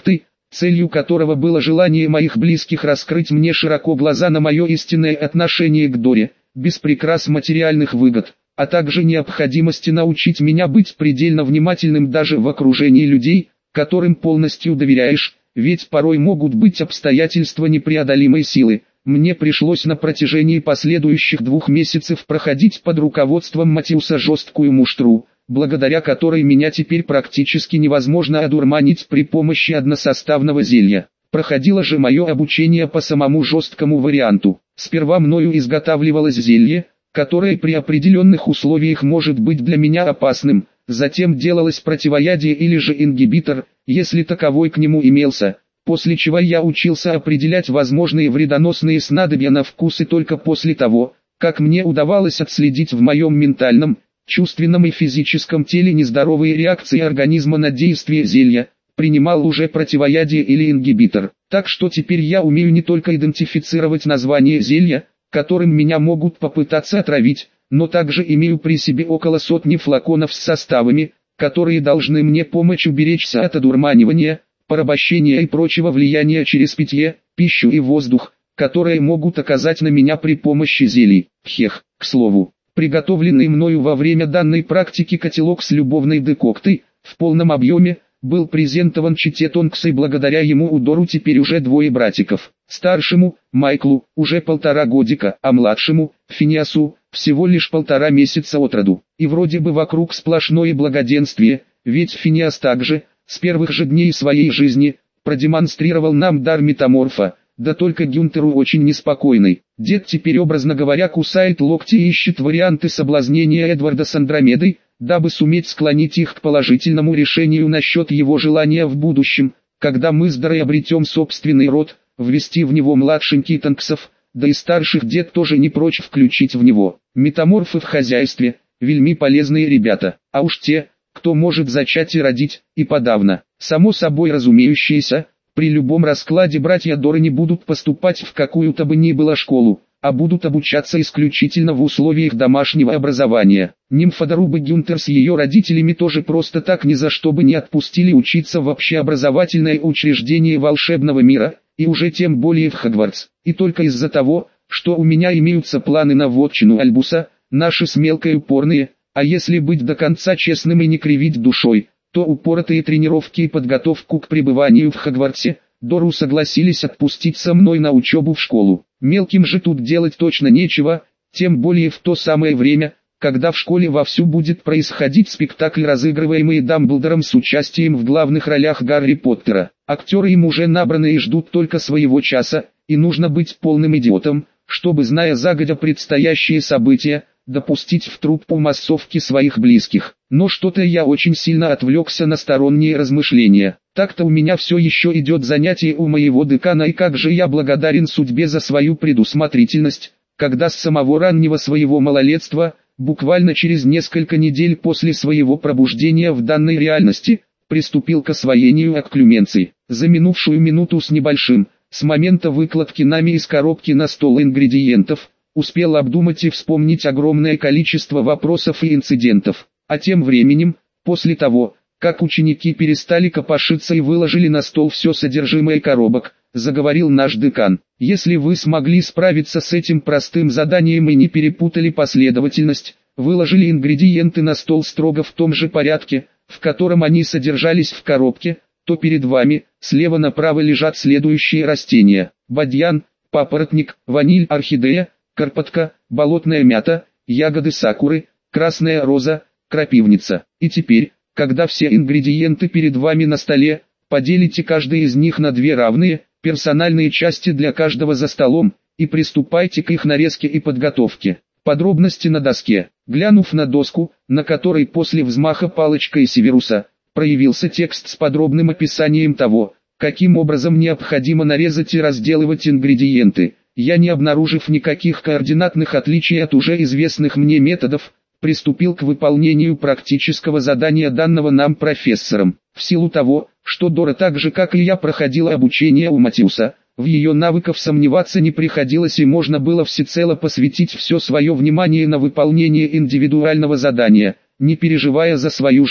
целью которого было желание моих близких раскрыть мне широко глаза на мое истинное отношение к Доре, без прикрас материальных выгод, а также необходимости научить меня быть предельно внимательным даже в окружении людей, которым полностью доверяешь, ведь порой могут быть обстоятельства непреодолимой силы. Мне пришлось на протяжении последующих двух месяцев проходить под руководством Матиуса жесткую муштру, благодаря которой меня теперь практически невозможно одурманить при помощи односоставного зелья. Проходило же мое обучение по самому жесткому варианту. Сперва мною изготавливалось зелье, которое при определенных условиях может быть для меня опасным, затем делалось противоядие или же ингибитор, если таковой к нему имелся, после чего я учился определять возможные вредоносные снадобья на вкус и только после того, как мне удавалось отследить в моем ментальном, чувственном и физическом теле нездоровые реакции организма на действие зелья, принимал уже противоядие или ингибитор. Так что теперь я умею не только идентифицировать название зелья, которым меня могут попытаться отравить, но также имею при себе около сотни флаконов с составами, которые должны мне помочь уберечься от одурманивания, порабощения и прочего влияния через питье, пищу и воздух, которые могут оказать на меня при помощи зелий. Хех, к слову, приготовленный мною во время данной практики котелок с любовной декоктой, в полном объеме, был презентован чете Тонксой, благодаря ему у Дору теперь уже двое братиков. Старшему, Майклу, уже полтора годика, а младшему, Финиасу, всего лишь полтора месяца от роду. И вроде бы вокруг сплошное благоденствие, ведь Финиас также, с первых же дней своей жизни, продемонстрировал нам дар метаморфа, да только Гюнтеру очень неспокойный. Дед теперь, образно говоря, кусает локти и ищет варианты соблазнения Эдварда с Андромедой, дабы суметь склонить их к положительному решению насчет его желания в будущем, когда мы с Дорой обретем собственный род, ввести в него младшенький Тонксов, да и старших дед тоже не прочь включить в него. Метаморфы в хозяйстве, вельми полезные ребята, а уж те, кто может зачать и родить, и подавно. Само собой разумеющееся, при любом раскладе братья Доры не будут поступать в какую-то бы ни было школу, а будут обучаться исключительно в условиях домашнего образования. Нимфодорубы Гюнтер с ее родителями тоже просто так ни за что бы не отпустили учиться в общеобразовательное учреждение волшебного мира, и уже тем более в Хогвартс. И только из-за того, что у меня имеются планы на вотчину Альбуса, наши с мелкой упорные, а если быть до конца честным и не кривить душой, то упоротые тренировки и подготовку к пребыванию в Хогвартсе, Дору согласились отпустить со мной на учебу в школу. Мелким же тут делать точно нечего, тем более в то самое время, когда в школе вовсю будет происходить спектакль, разыгрываемый Дамблдором с участием в главных ролях Гарри Поттера. Актеры им уже набраны и ждут только своего часа, и нужно быть полным идиотом, чтобы, зная загодя предстоящие события, допустить в труппу массовки своих близких. Но что-то я очень сильно отвлекся на сторонние размышления. Так-то у меня все еще идет занятие у моего декана, и как же я благодарен судьбе за свою предусмотрительность, когда с самого раннего своего малолетства, буквально через несколько недель после своего пробуждения в данной реальности, приступил к освоению окклюменций. За минувшую минуту с небольшим, с момента выкладки нами из коробки на стол ингредиентов, успел обдумать и вспомнить огромное количество вопросов и инцидентов. А тем временем, после того, как ученики перестали копошиться и выложили на стол все содержимое коробок, заговорил наш декан. Если вы смогли справиться с этим простым заданием и не перепутали последовательность, выложили ингредиенты на стол строго в том же порядке, в котором они содержались в коробке, то перед вами, слева направо лежат следующие растения: бадьян, папоротник, ваниль, орхидея, карпатка, болотная мята, ягоды сакуры, красная роза, крапивница. И теперь, когда все ингредиенты перед вами на столе, поделите каждый из них на две равные, персональные части для каждого за столом, и приступайте к их нарезке и подготовке. Подробности на доске. Глянув на доску, на которой после взмаха палочкой Северуса, проявился текст с подробным описанием того, каким образом необходимо нарезать и разделывать ингредиенты, я, не обнаружив никаких координатных отличий от уже известных мне методов, приступил к выполнению практического задания, данного нам профессором. В силу того, что Дора так же как и я проходила обучение у Матиуса, в ее навыках сомневаться не приходилось и можно было всецело посвятить все свое внимание на выполнение индивидуального задания, не переживая за свою жену.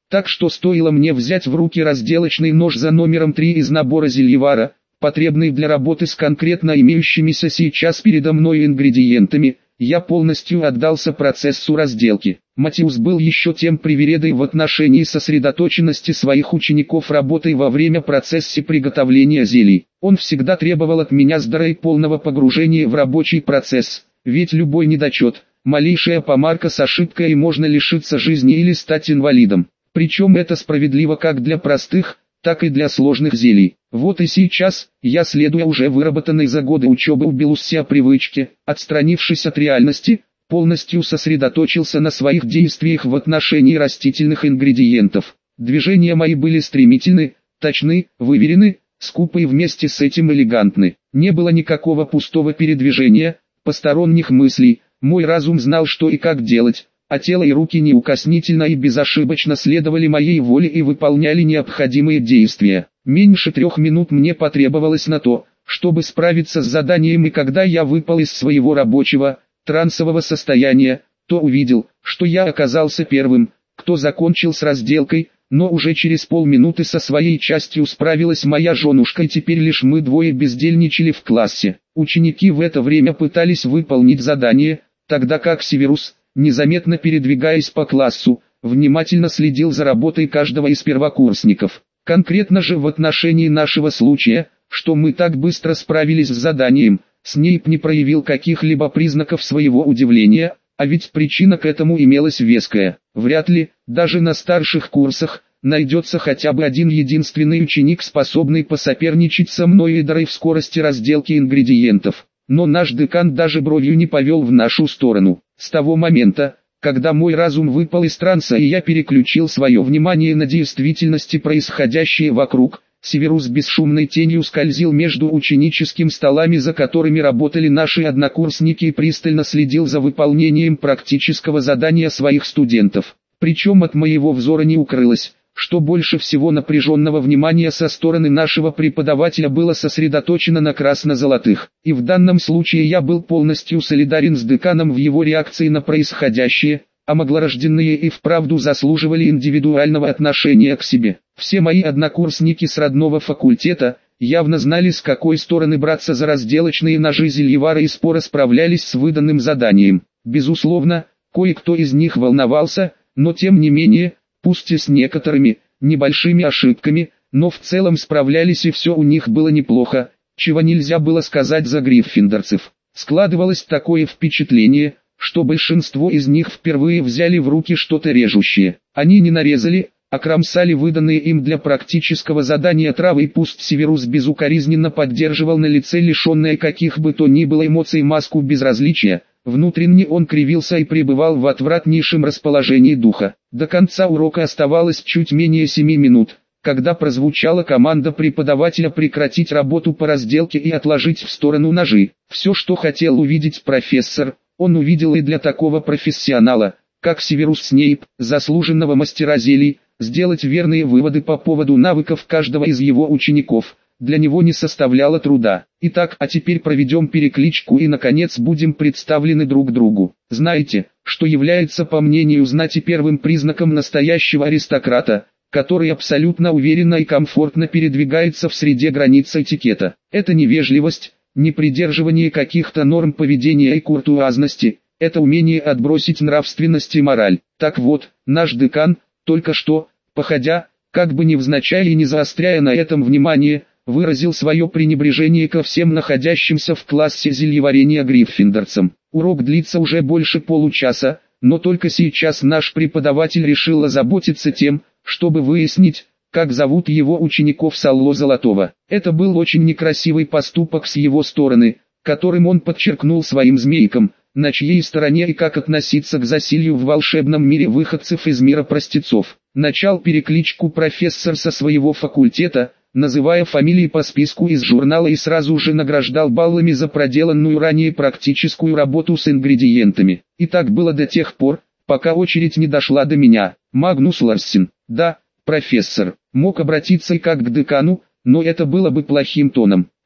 Так что стоило мне взять в руки разделочный нож за номером три из набора зельевара, потребный для работы с конкретно имеющимися сейчас передо мной ингредиентами, я полностью отдался процессу разделки. Матиус был еще тем привередой в отношении сосредоточенности своих учеников работой во время процесса приготовления зелий. Он всегда требовал от меня здора и полного погружения в рабочий процесс, ведь любой недочет, малейшая помарка с ошибкой и можно лишиться жизни или стать инвалидом. Причем это справедливо как для простых, так и для сложных зелий. Вот и сейчас, я, следуя уже выработанной за годы учебы у Белусsia привычке, отстранившись от реальности, полностью сосредоточился на своих действиях в отношении растительных ингредиентов. Движения мои были стремительны, точны, выверены, скупы и вместе с этим элегантны. Не было никакого пустого передвижения, посторонних мыслей, мой разум знал, что и как делать, а тело и руки неукоснительно и безошибочно следовали моей воле и выполняли необходимые действия. Меньше трех минут мне потребовалось на то, чтобы справиться с заданием, и когда я выпал из своего рабочего, трансового состояния, то увидел, что я оказался первым, кто закончил с разделкой, но уже через полминуты со своей частью справилась моя женушка, и теперь лишь мы двое бездельничали в классе. Ученики в это время пытались выполнить задание, тогда как Северус, незаметно передвигаясь по классу, внимательно следил за работой каждого из первокурсников. Конкретно же в отношении нашего случая, что мы так быстро справились с заданием, Снейп не проявил каких-либо признаков своего удивления, а ведь причина к этому имелась веская. Вряд ли, даже на старших курсах, найдется хотя бы один единственный ученик, способный посоперничать со мной и Дарой в скорости разделки ингредиентов. Но наш декан даже бровью не повел в нашу сторону. С того момента, когда мой разум выпал из транса и я переключил свое внимание на действительности происходящее вокруг, Северус бесшумной тенью скользил между ученическими столами, за которыми работали наши однокурсники, и пристально следил за выполнением практического задания своих студентов. Причем от моего взора не укрылось, что больше всего напряженного внимания со стороны нашего преподавателя было сосредоточено на красно-золотых. И в данном случае я был полностью солидарен с деканом в его реакции на происходящее, а маглорожденные и вправду заслуживали индивидуального отношения к себе. Все мои однокурсники с родного факультета явно знали, с какой стороны браться за разделочные ножи зельевара, и споро справлялись с выданным заданием. Безусловно, кое-кто из них волновался, но тем не менее, пусть и с некоторыми, небольшими ошибками, но в целом справлялись, и все у них было неплохо, чего нельзя было сказать за гриффиндорцев. Складывалось такое впечатление, что большинство из них впервые взяли в руки что-то режущее. Они не нарезали, а кромсали выданные им для практического задания травы, и пусть Северус безукоризненно поддерживал на лице лишенное каких бы то ни было эмоций маску безразличия, внутренне он кривился и пребывал в отвратнейшем расположении духа. До конца урока оставалось чуть менее семи минут, когда прозвучала команда преподавателя прекратить работу по разделке и отложить в сторону ножи. Все, что хотел увидеть профессор, он увидел, и для такого профессионала, как Северус Снейп, заслуженного мастера зелий, сделать верные выводы по поводу навыков каждого из его учеников для него не составляло труда. Итак, а теперь проведем перекличку и наконец будем представлены друг другу. Знаете, что является, по мнению знати, первым признаком настоящего аристократа, который абсолютно уверенно и комфортно передвигается в среде границ этикета? Это невежливость, не придерживание каких-то норм поведения и куртуазности, это умение отбросить нравственность и мораль. Так вот, наш декан, только что, походя, как бы невзначай и не заостряя на этом внимание, выразил свое пренебрежение ко всем находящимся в классе зельеварения гриффиндорцам. Урок длится уже больше получаса, но только сейчас наш преподаватель решил озаботиться тем, чтобы выяснить, как зовут его учеников Салло Золотого. Это был очень некрасивый поступок с его стороны, которым он подчеркнул своим змейкам, на чьей стороне и как относиться к засилью в волшебном мире выходцев из мира простецов. Начал перекличку профессор со своего факультета, называя фамилии по списку из журнала, и сразу же награждал баллами за проделанную ранее практическую работу с ингредиентами. И так было до тех пор, пока очередь не дошла до меня. Магнус Ларсен. Да, профессор. Мог обратиться и как к декану, но это было бы плохим тоном.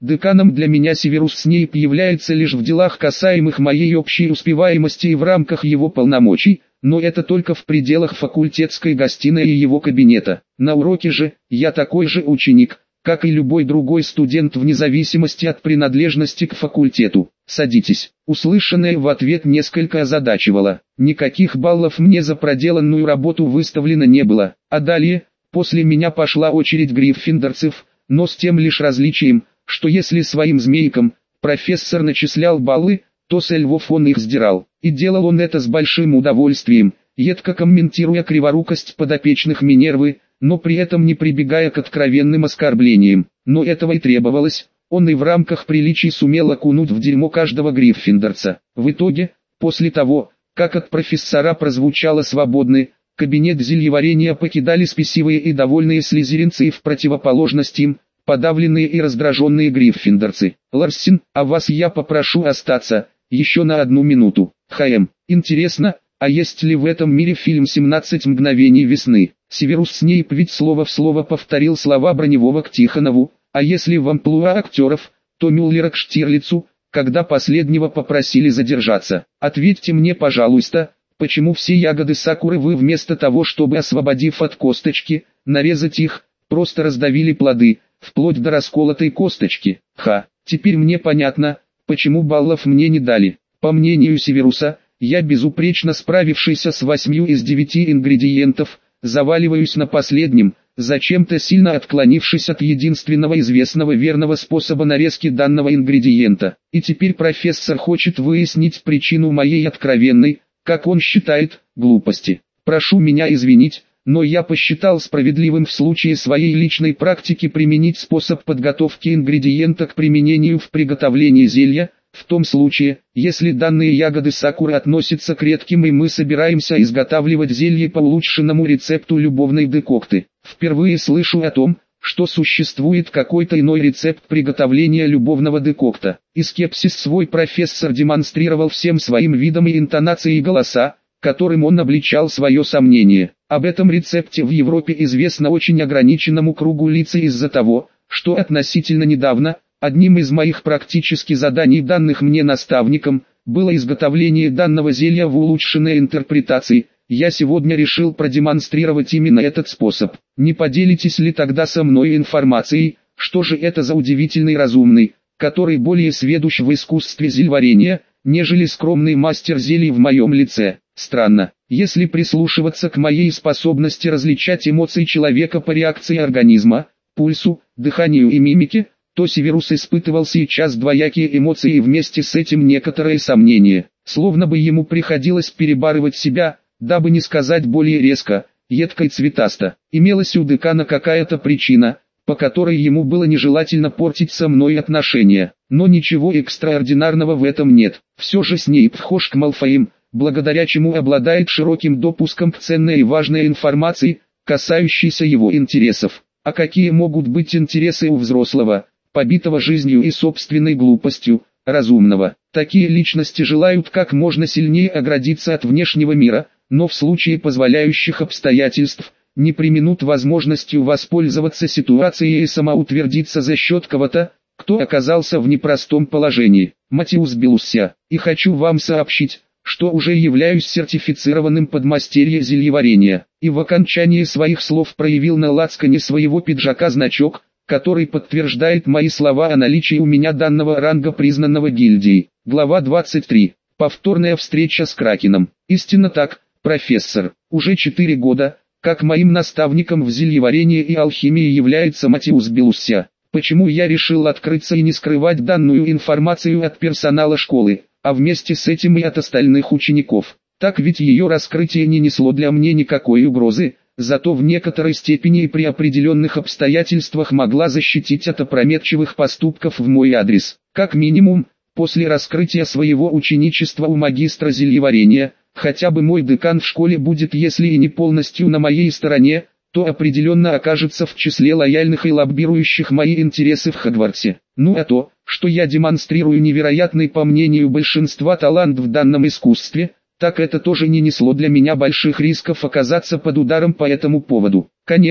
Деканом для меня Северус Снейп является лишь в делах, касаемых моей общей успеваемости и в рамках его полномочий, но это только в пределах факультетской гостиной и его кабинета. На уроке же, я такой же ученик, как и любой другой студент вне зависимости от принадлежности к факультету. Садитесь. Услышанное в ответ несколько озадачивало. Никаких баллов мне за проделанную работу выставлено не было. А далее, после меня пошла очередь гриффиндорцев, но с тем лишь различием, что если своим змейкам профессор начислял баллы, то с эльфов он их сдирал. И делал он это с большим удовольствием, едко комментируя криворукость подопечных Минервы, но при этом не прибегая к откровенным оскорблениям. Но этого и требовалось, он и в рамках приличий сумел окунуть в дерьмо каждого гриффиндорца. В итоге, после того, как от профессора прозвучало «свободны», кабинет зельеварения покидали спесивые и довольные слизеринцы и в противоположность им, подавленные и раздраженные гриффиндорцы. «Ларсен, а вас я попрошу остаться, еще на одну минуту. ХМ, интересно, а есть ли в этом мире фильм «семнадцать мгновений весны»?» Северус Снейп ведь слово в слово повторил слова Броневого к Тихонову, а если в амплуа актеров, то Мюллера к Штирлицу, когда последнего попросили задержаться. Ответьте мне, пожалуйста, почему все ягоды сакуры вы вместо того, чтобы, освободив от косточки, нарезать их, просто раздавили плоды, вплоть до расколотой косточки? Ха, теперь мне понятно, почему баллов мне не дали. По мнению Северуса, я безупречно справившийся с восьмью из девяти ингредиентов, заваливаюсь на последнем, зачем-то сильно отклонившись от единственного известного верного способа нарезки данного ингредиента. И теперь профессор хочет выяснить причину моей откровенной, как он считает, глупости. Прошу меня извинить, но я посчитал справедливым в случае своей личной практики применить способ подготовки ингредиента к применению в приготовлении зелья, в том случае, если данные ягоды сакуры относятся к редким и мы собираемся изготавливать зелье по улучшенному рецепту любовной декокты. Впервые слышу о том, что существует какой-то иной рецепт приготовления любовного декокта. И скепсис свой профессор демонстрировал всем своим видом и интонацией голоса, которым он обличал свое сомнение. Об этом рецепте в Европе известно очень ограниченному кругу лиц из-за того, что относительно недавно, одним из моих практически заданий, данных мне наставником, было изготовление данного зелья в улучшенной интерпретации. Я сегодня решил продемонстрировать именно этот способ. Не поделитесь ли тогда со мной информацией, что же это за удивительный разумный, который более сведущ в искусстве зельварения, нежели скромный мастер зелий в моем лице? Странно, если прислушиваться к моей способности различать эмоции человека по реакции организма, пульсу, дыханию и мимике, то Северус испытывал сейчас двоякие эмоции и вместе с этим некоторые сомнения, словно бы ему приходилось перебарывать себя, дабы не сказать более резко, едко и цветасто. Имелась у декана какая-то причина, по которой ему было нежелательно портить со мной отношения, но ничего экстраординарного в этом нет. Все же Снейп вхож к Малфоям, благодаря чему обладает широким допуском к ценной и важной информации, касающейся его интересов. А какие могут быть интересы у взрослого, побитого жизнью и собственной глупостью, разумного? Такие личности желают как можно сильнее оградиться от внешнего мира, но в случае позволяющих обстоятельств, не преминут возможностью воспользоваться ситуацией и самоутвердиться за счет кого-то, кто оказался в непростом положении. Матиус Белусся, и хочу вам сообщить, что уже являюсь сертифицированным подмастерье зельеварения, и в окончании своих слов проявил на лацкане своего пиджака значок, который подтверждает мои слова о наличии у меня данного ранга, признанного гильдией. Глава двадцать три. Повторная встреча с Кракеном. Истинно так, профессор. Уже четыре года, как моим наставником в зельеварении и алхимии является Матиус Белусся. Почему я решил открыться и не скрывать данную информацию от персонала школы, а вместе с этим и от остальных учеников? Так ведь ее раскрытие не несло для меня никакой угрозы, зато в некоторой степени и при определенных обстоятельствах могла защитить от опрометчивых поступков в мой адрес. Как минимум, после раскрытия своего ученичества у магистра зельеварения, хотя бы мой декан в школе будет, если и не полностью на моей стороне, то определенно окажется в числе лояльных и лоббирующих мои интересы в Хогвартсе. Ну а то, что я демонстрирую невероятный по мнению большинства талант в данном искусстве, так это тоже не несло для меня больших рисков оказаться под ударом по этому поводу. Конечно,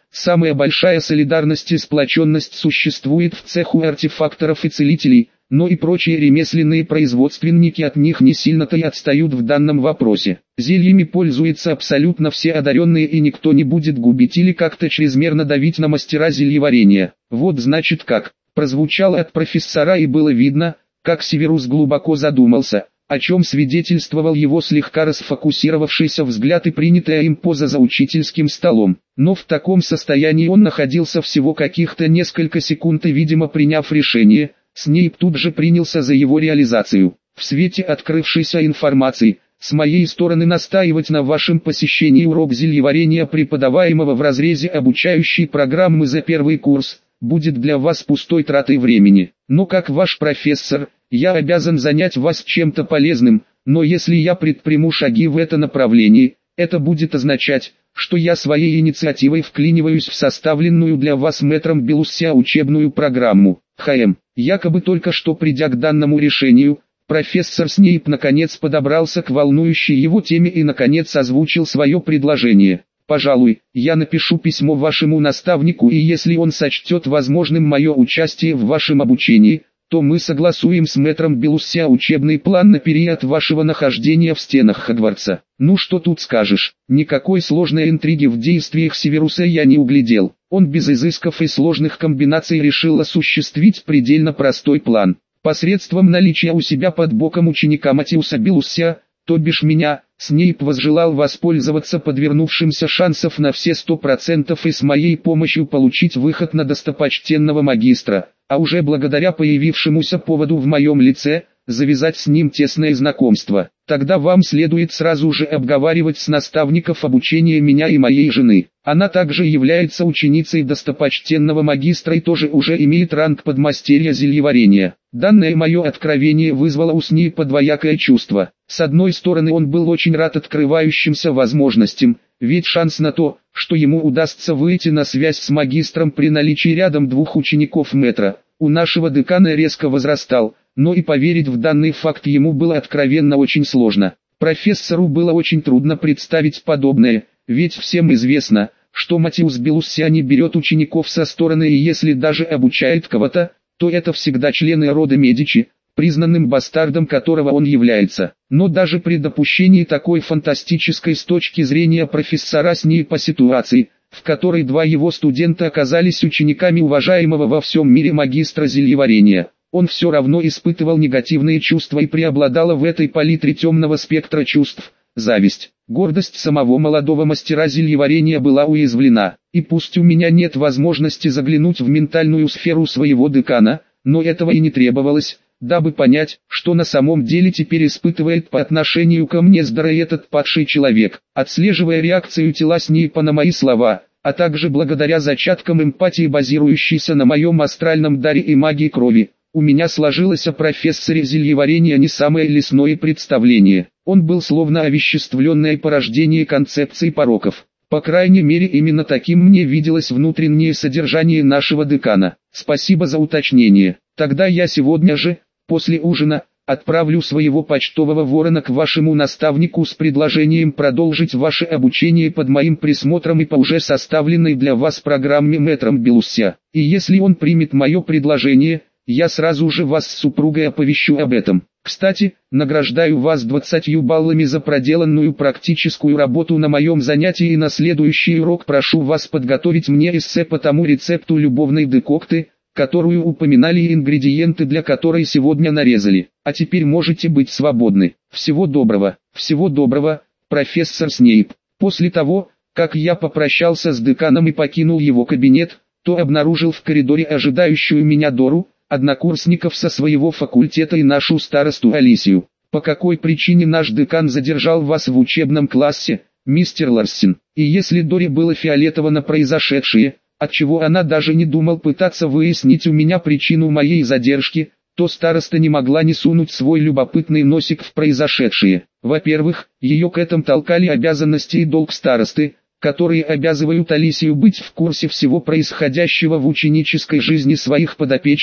самая большая солидарность и сплоченность существует в цеху артефакторов и целителей, но и прочие ремесленные производственники от них не сильно-то и отстают в данном вопросе. Зельями пользуются абсолютно все одаренные, и никто не будет губить или как-то чрезмерно давить на мастера зельеварения. Вот значит как. Прозвучало от профессора, и было видно, как Северус глубоко задумался, о чем свидетельствовал его слегка расфокусировавшийся взгляд и принятая им поза за учительским столом. Но в таком состоянии он находился всего каких-то несколько секунд, и, видимо, приняв решение, Снейп тут же принялся за его реализацию. В свете открывшейся информации, с моей стороны настаивать на вашем посещении урок зельеварения, преподаваемого в разрезе обучающей программы за первый курс, будет для вас пустой тратой времени. Но как ваш профессор, я обязан занять вас чем-то полезным, но если я предприму шаги в это направлении, это будет означать, что я своей инициативой вклиниваюсь в составленную для вас мэтром Белусся учебную программу. ХМ. Якобы только что придя к данному решению, профессор Снейп наконец подобрался к волнующей его теме и наконец озвучил свое предложение. Пожалуй, я напишу письмо вашему наставнику, и если он сочтет возможным мое участие в вашем обучении, то мы согласуем с мэтром Белусся учебный план на период вашего нахождения в стенах Хогвартса. Ну что тут скажешь, никакой сложной интриги в действиях Северуса я не углядел. Он без изысков и сложных комбинаций решил осуществить предельно простой план. Посредством наличия у себя под боком ученика Матиуса Белусся, то бишь меня, Снейп возжелал воспользоваться подвернувшимся шансов на все сто процентов и с моей помощью получить выход на достопочтенного магистра, а уже благодаря появившемуся поводу в моем лице, завязать с ним тесное знакомство. Тогда вам следует сразу же обговаривать с наставников обучения меня и моей жены. Она также является ученицей достопочтенного магистра и тоже уже имеет ранг подмастерья зельеварения. Данное мое откровение вызвало у Снейпа двоякое чувство. С одной стороны, он был очень рад открывающимся возможностям, ведь шанс на то, что ему удастся выйти на связь с магистром при наличии рядом двух учеников мэтра, у нашего декана резко возрастал, но и поверить в данный факт ему было откровенно очень сложно. Профессору было очень трудно представить подобное, ведь всем известно, что Матиус Белусся не берет учеников со стороны, и если даже обучает кого-то, то это всегда члены рода Медичи, признанным бастардом которого он является. Но даже при допущении такой фантастической с точки зрения профессора Снейпа ситуации, в которой два его студента оказались учениками уважаемого во всем мире магистра зельеварения, он все равно испытывал негативные чувства, и преобладала в этой палитре темного спектра чувств зависть. Гордость самого молодого мастера зельеварения была уязвлена, и пусть у меня нет возможности заглянуть в ментальную сферу своего декана, но этого и не требовалось, дабы понять, что на самом деле теперь испытывает по отношению ко мне Здоровый этот падший человек. Отслеживая реакцию тела Снейпа на мои слова, а также благодаря зачаткам эмпатии, базирующейся на моем астральном даре и магии крови, у меня сложилось о профессоре зельеварения не самое лесное представление. Он был словно овеществленное порождение концепций пороков. По крайней мере, именно таким мне виделось внутреннее содержание нашего декана. Спасибо за уточнение. Тогда я сегодня же, после ужина, отправлю своего почтового ворона к вашему наставнику с предложением продолжить ваше обучение под моим присмотром и по уже составленной для вас программе мэтром Белусся. И если он примет мое предложение, я сразу же вас с супругой оповещу об этом. Кстати, награждаю вас двадцатью баллами за проделанную практическую работу на моем занятии, и на следующий урок прошу вас подготовить мне эссе по тому рецепту любовной декокты, которую упоминали и ингредиенты для которой сегодня нарезали. А теперь можете быть свободны. Всего доброго, всего доброго, профессор Снейп. После того, как я попрощался с деканом и покинул его кабинет, то обнаружил в коридоре ожидающую меня Дору, однокурсников со своего факультета и нашу старосту Алисию. По какой причине наш декан задержал вас в учебном классе, мистер Ларсен? И если Доре было фиолетово на произошедшее, отчего она даже не думал пытаться выяснить у меня причину моей задержки, то староста не могла не сунуть свой любопытный носик в произошедшее. Во-первых, ее к этому толкали обязанности и долг старосты, которые обязывают Алисию быть в курсе всего происходящего в ученической жизни своих подопечных.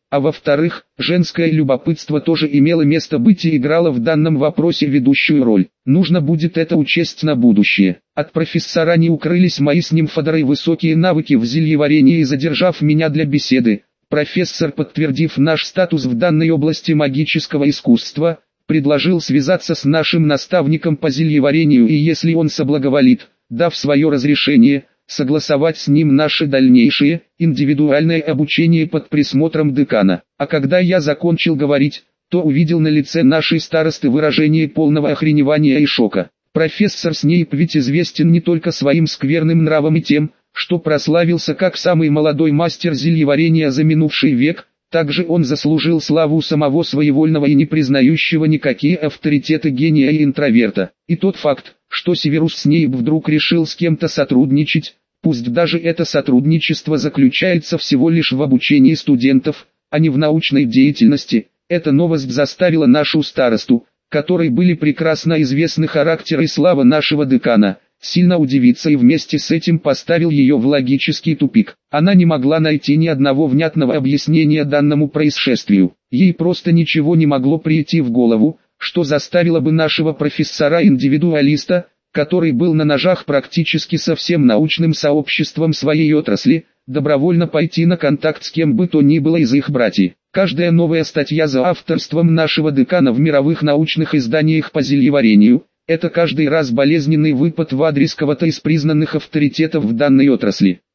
а во-вторых, женское любопытство тоже имело место быть и играло в данном вопросе ведущую роль. Нужно будет это учесть на будущее. От профессора не укрылись мои с нимфодорой высокие навыки в зельеварении, и задержав меня для беседы, профессор, подтвердив наш статус в данной области магического искусства, предложил связаться с нашим наставником по зельеварению и, если он соблаговолит, дав свое разрешение, согласовать с ним наше дальнейшее, индивидуальное обучение под присмотром декана. А когда я закончил говорить, то увидел на лице нашей старосты выражение полного охреневания и шока. Профессор Снейп ведь известен не только своим скверным нравом и тем, что прославился как самый молодой мастер зельеварения за минувший век, также он заслужил славу самого своевольного и не признающего никакие авторитеты гения и интроверта. И тот факт, что Северус Снейп вдруг решил с кем-то сотрудничать, пусть даже это сотрудничество заключается всего лишь в обучении студентов, а не в научной деятельности, эта новость заставила нашу старосту, которой были прекрасно известны характер и слава нашего декана, сильно удивиться и вместе с этим поставил ее в логический тупик. Она не могла найти ни одного внятного объяснения данному происшествию. Ей просто ничего не могло прийти в голову, что заставило бы нашего профессора-индивидуалиста, который был на ножах практически со всем научным сообществом своей отрасли, добровольно пойти на контакт с кем бы то ни было из их братьев. Каждая новая статья за авторством нашего декана в мировых научных изданиях по зельеварению – это каждый раз болезненный выпад в адрес кого-то из признанных авторитетов в данной отрасли.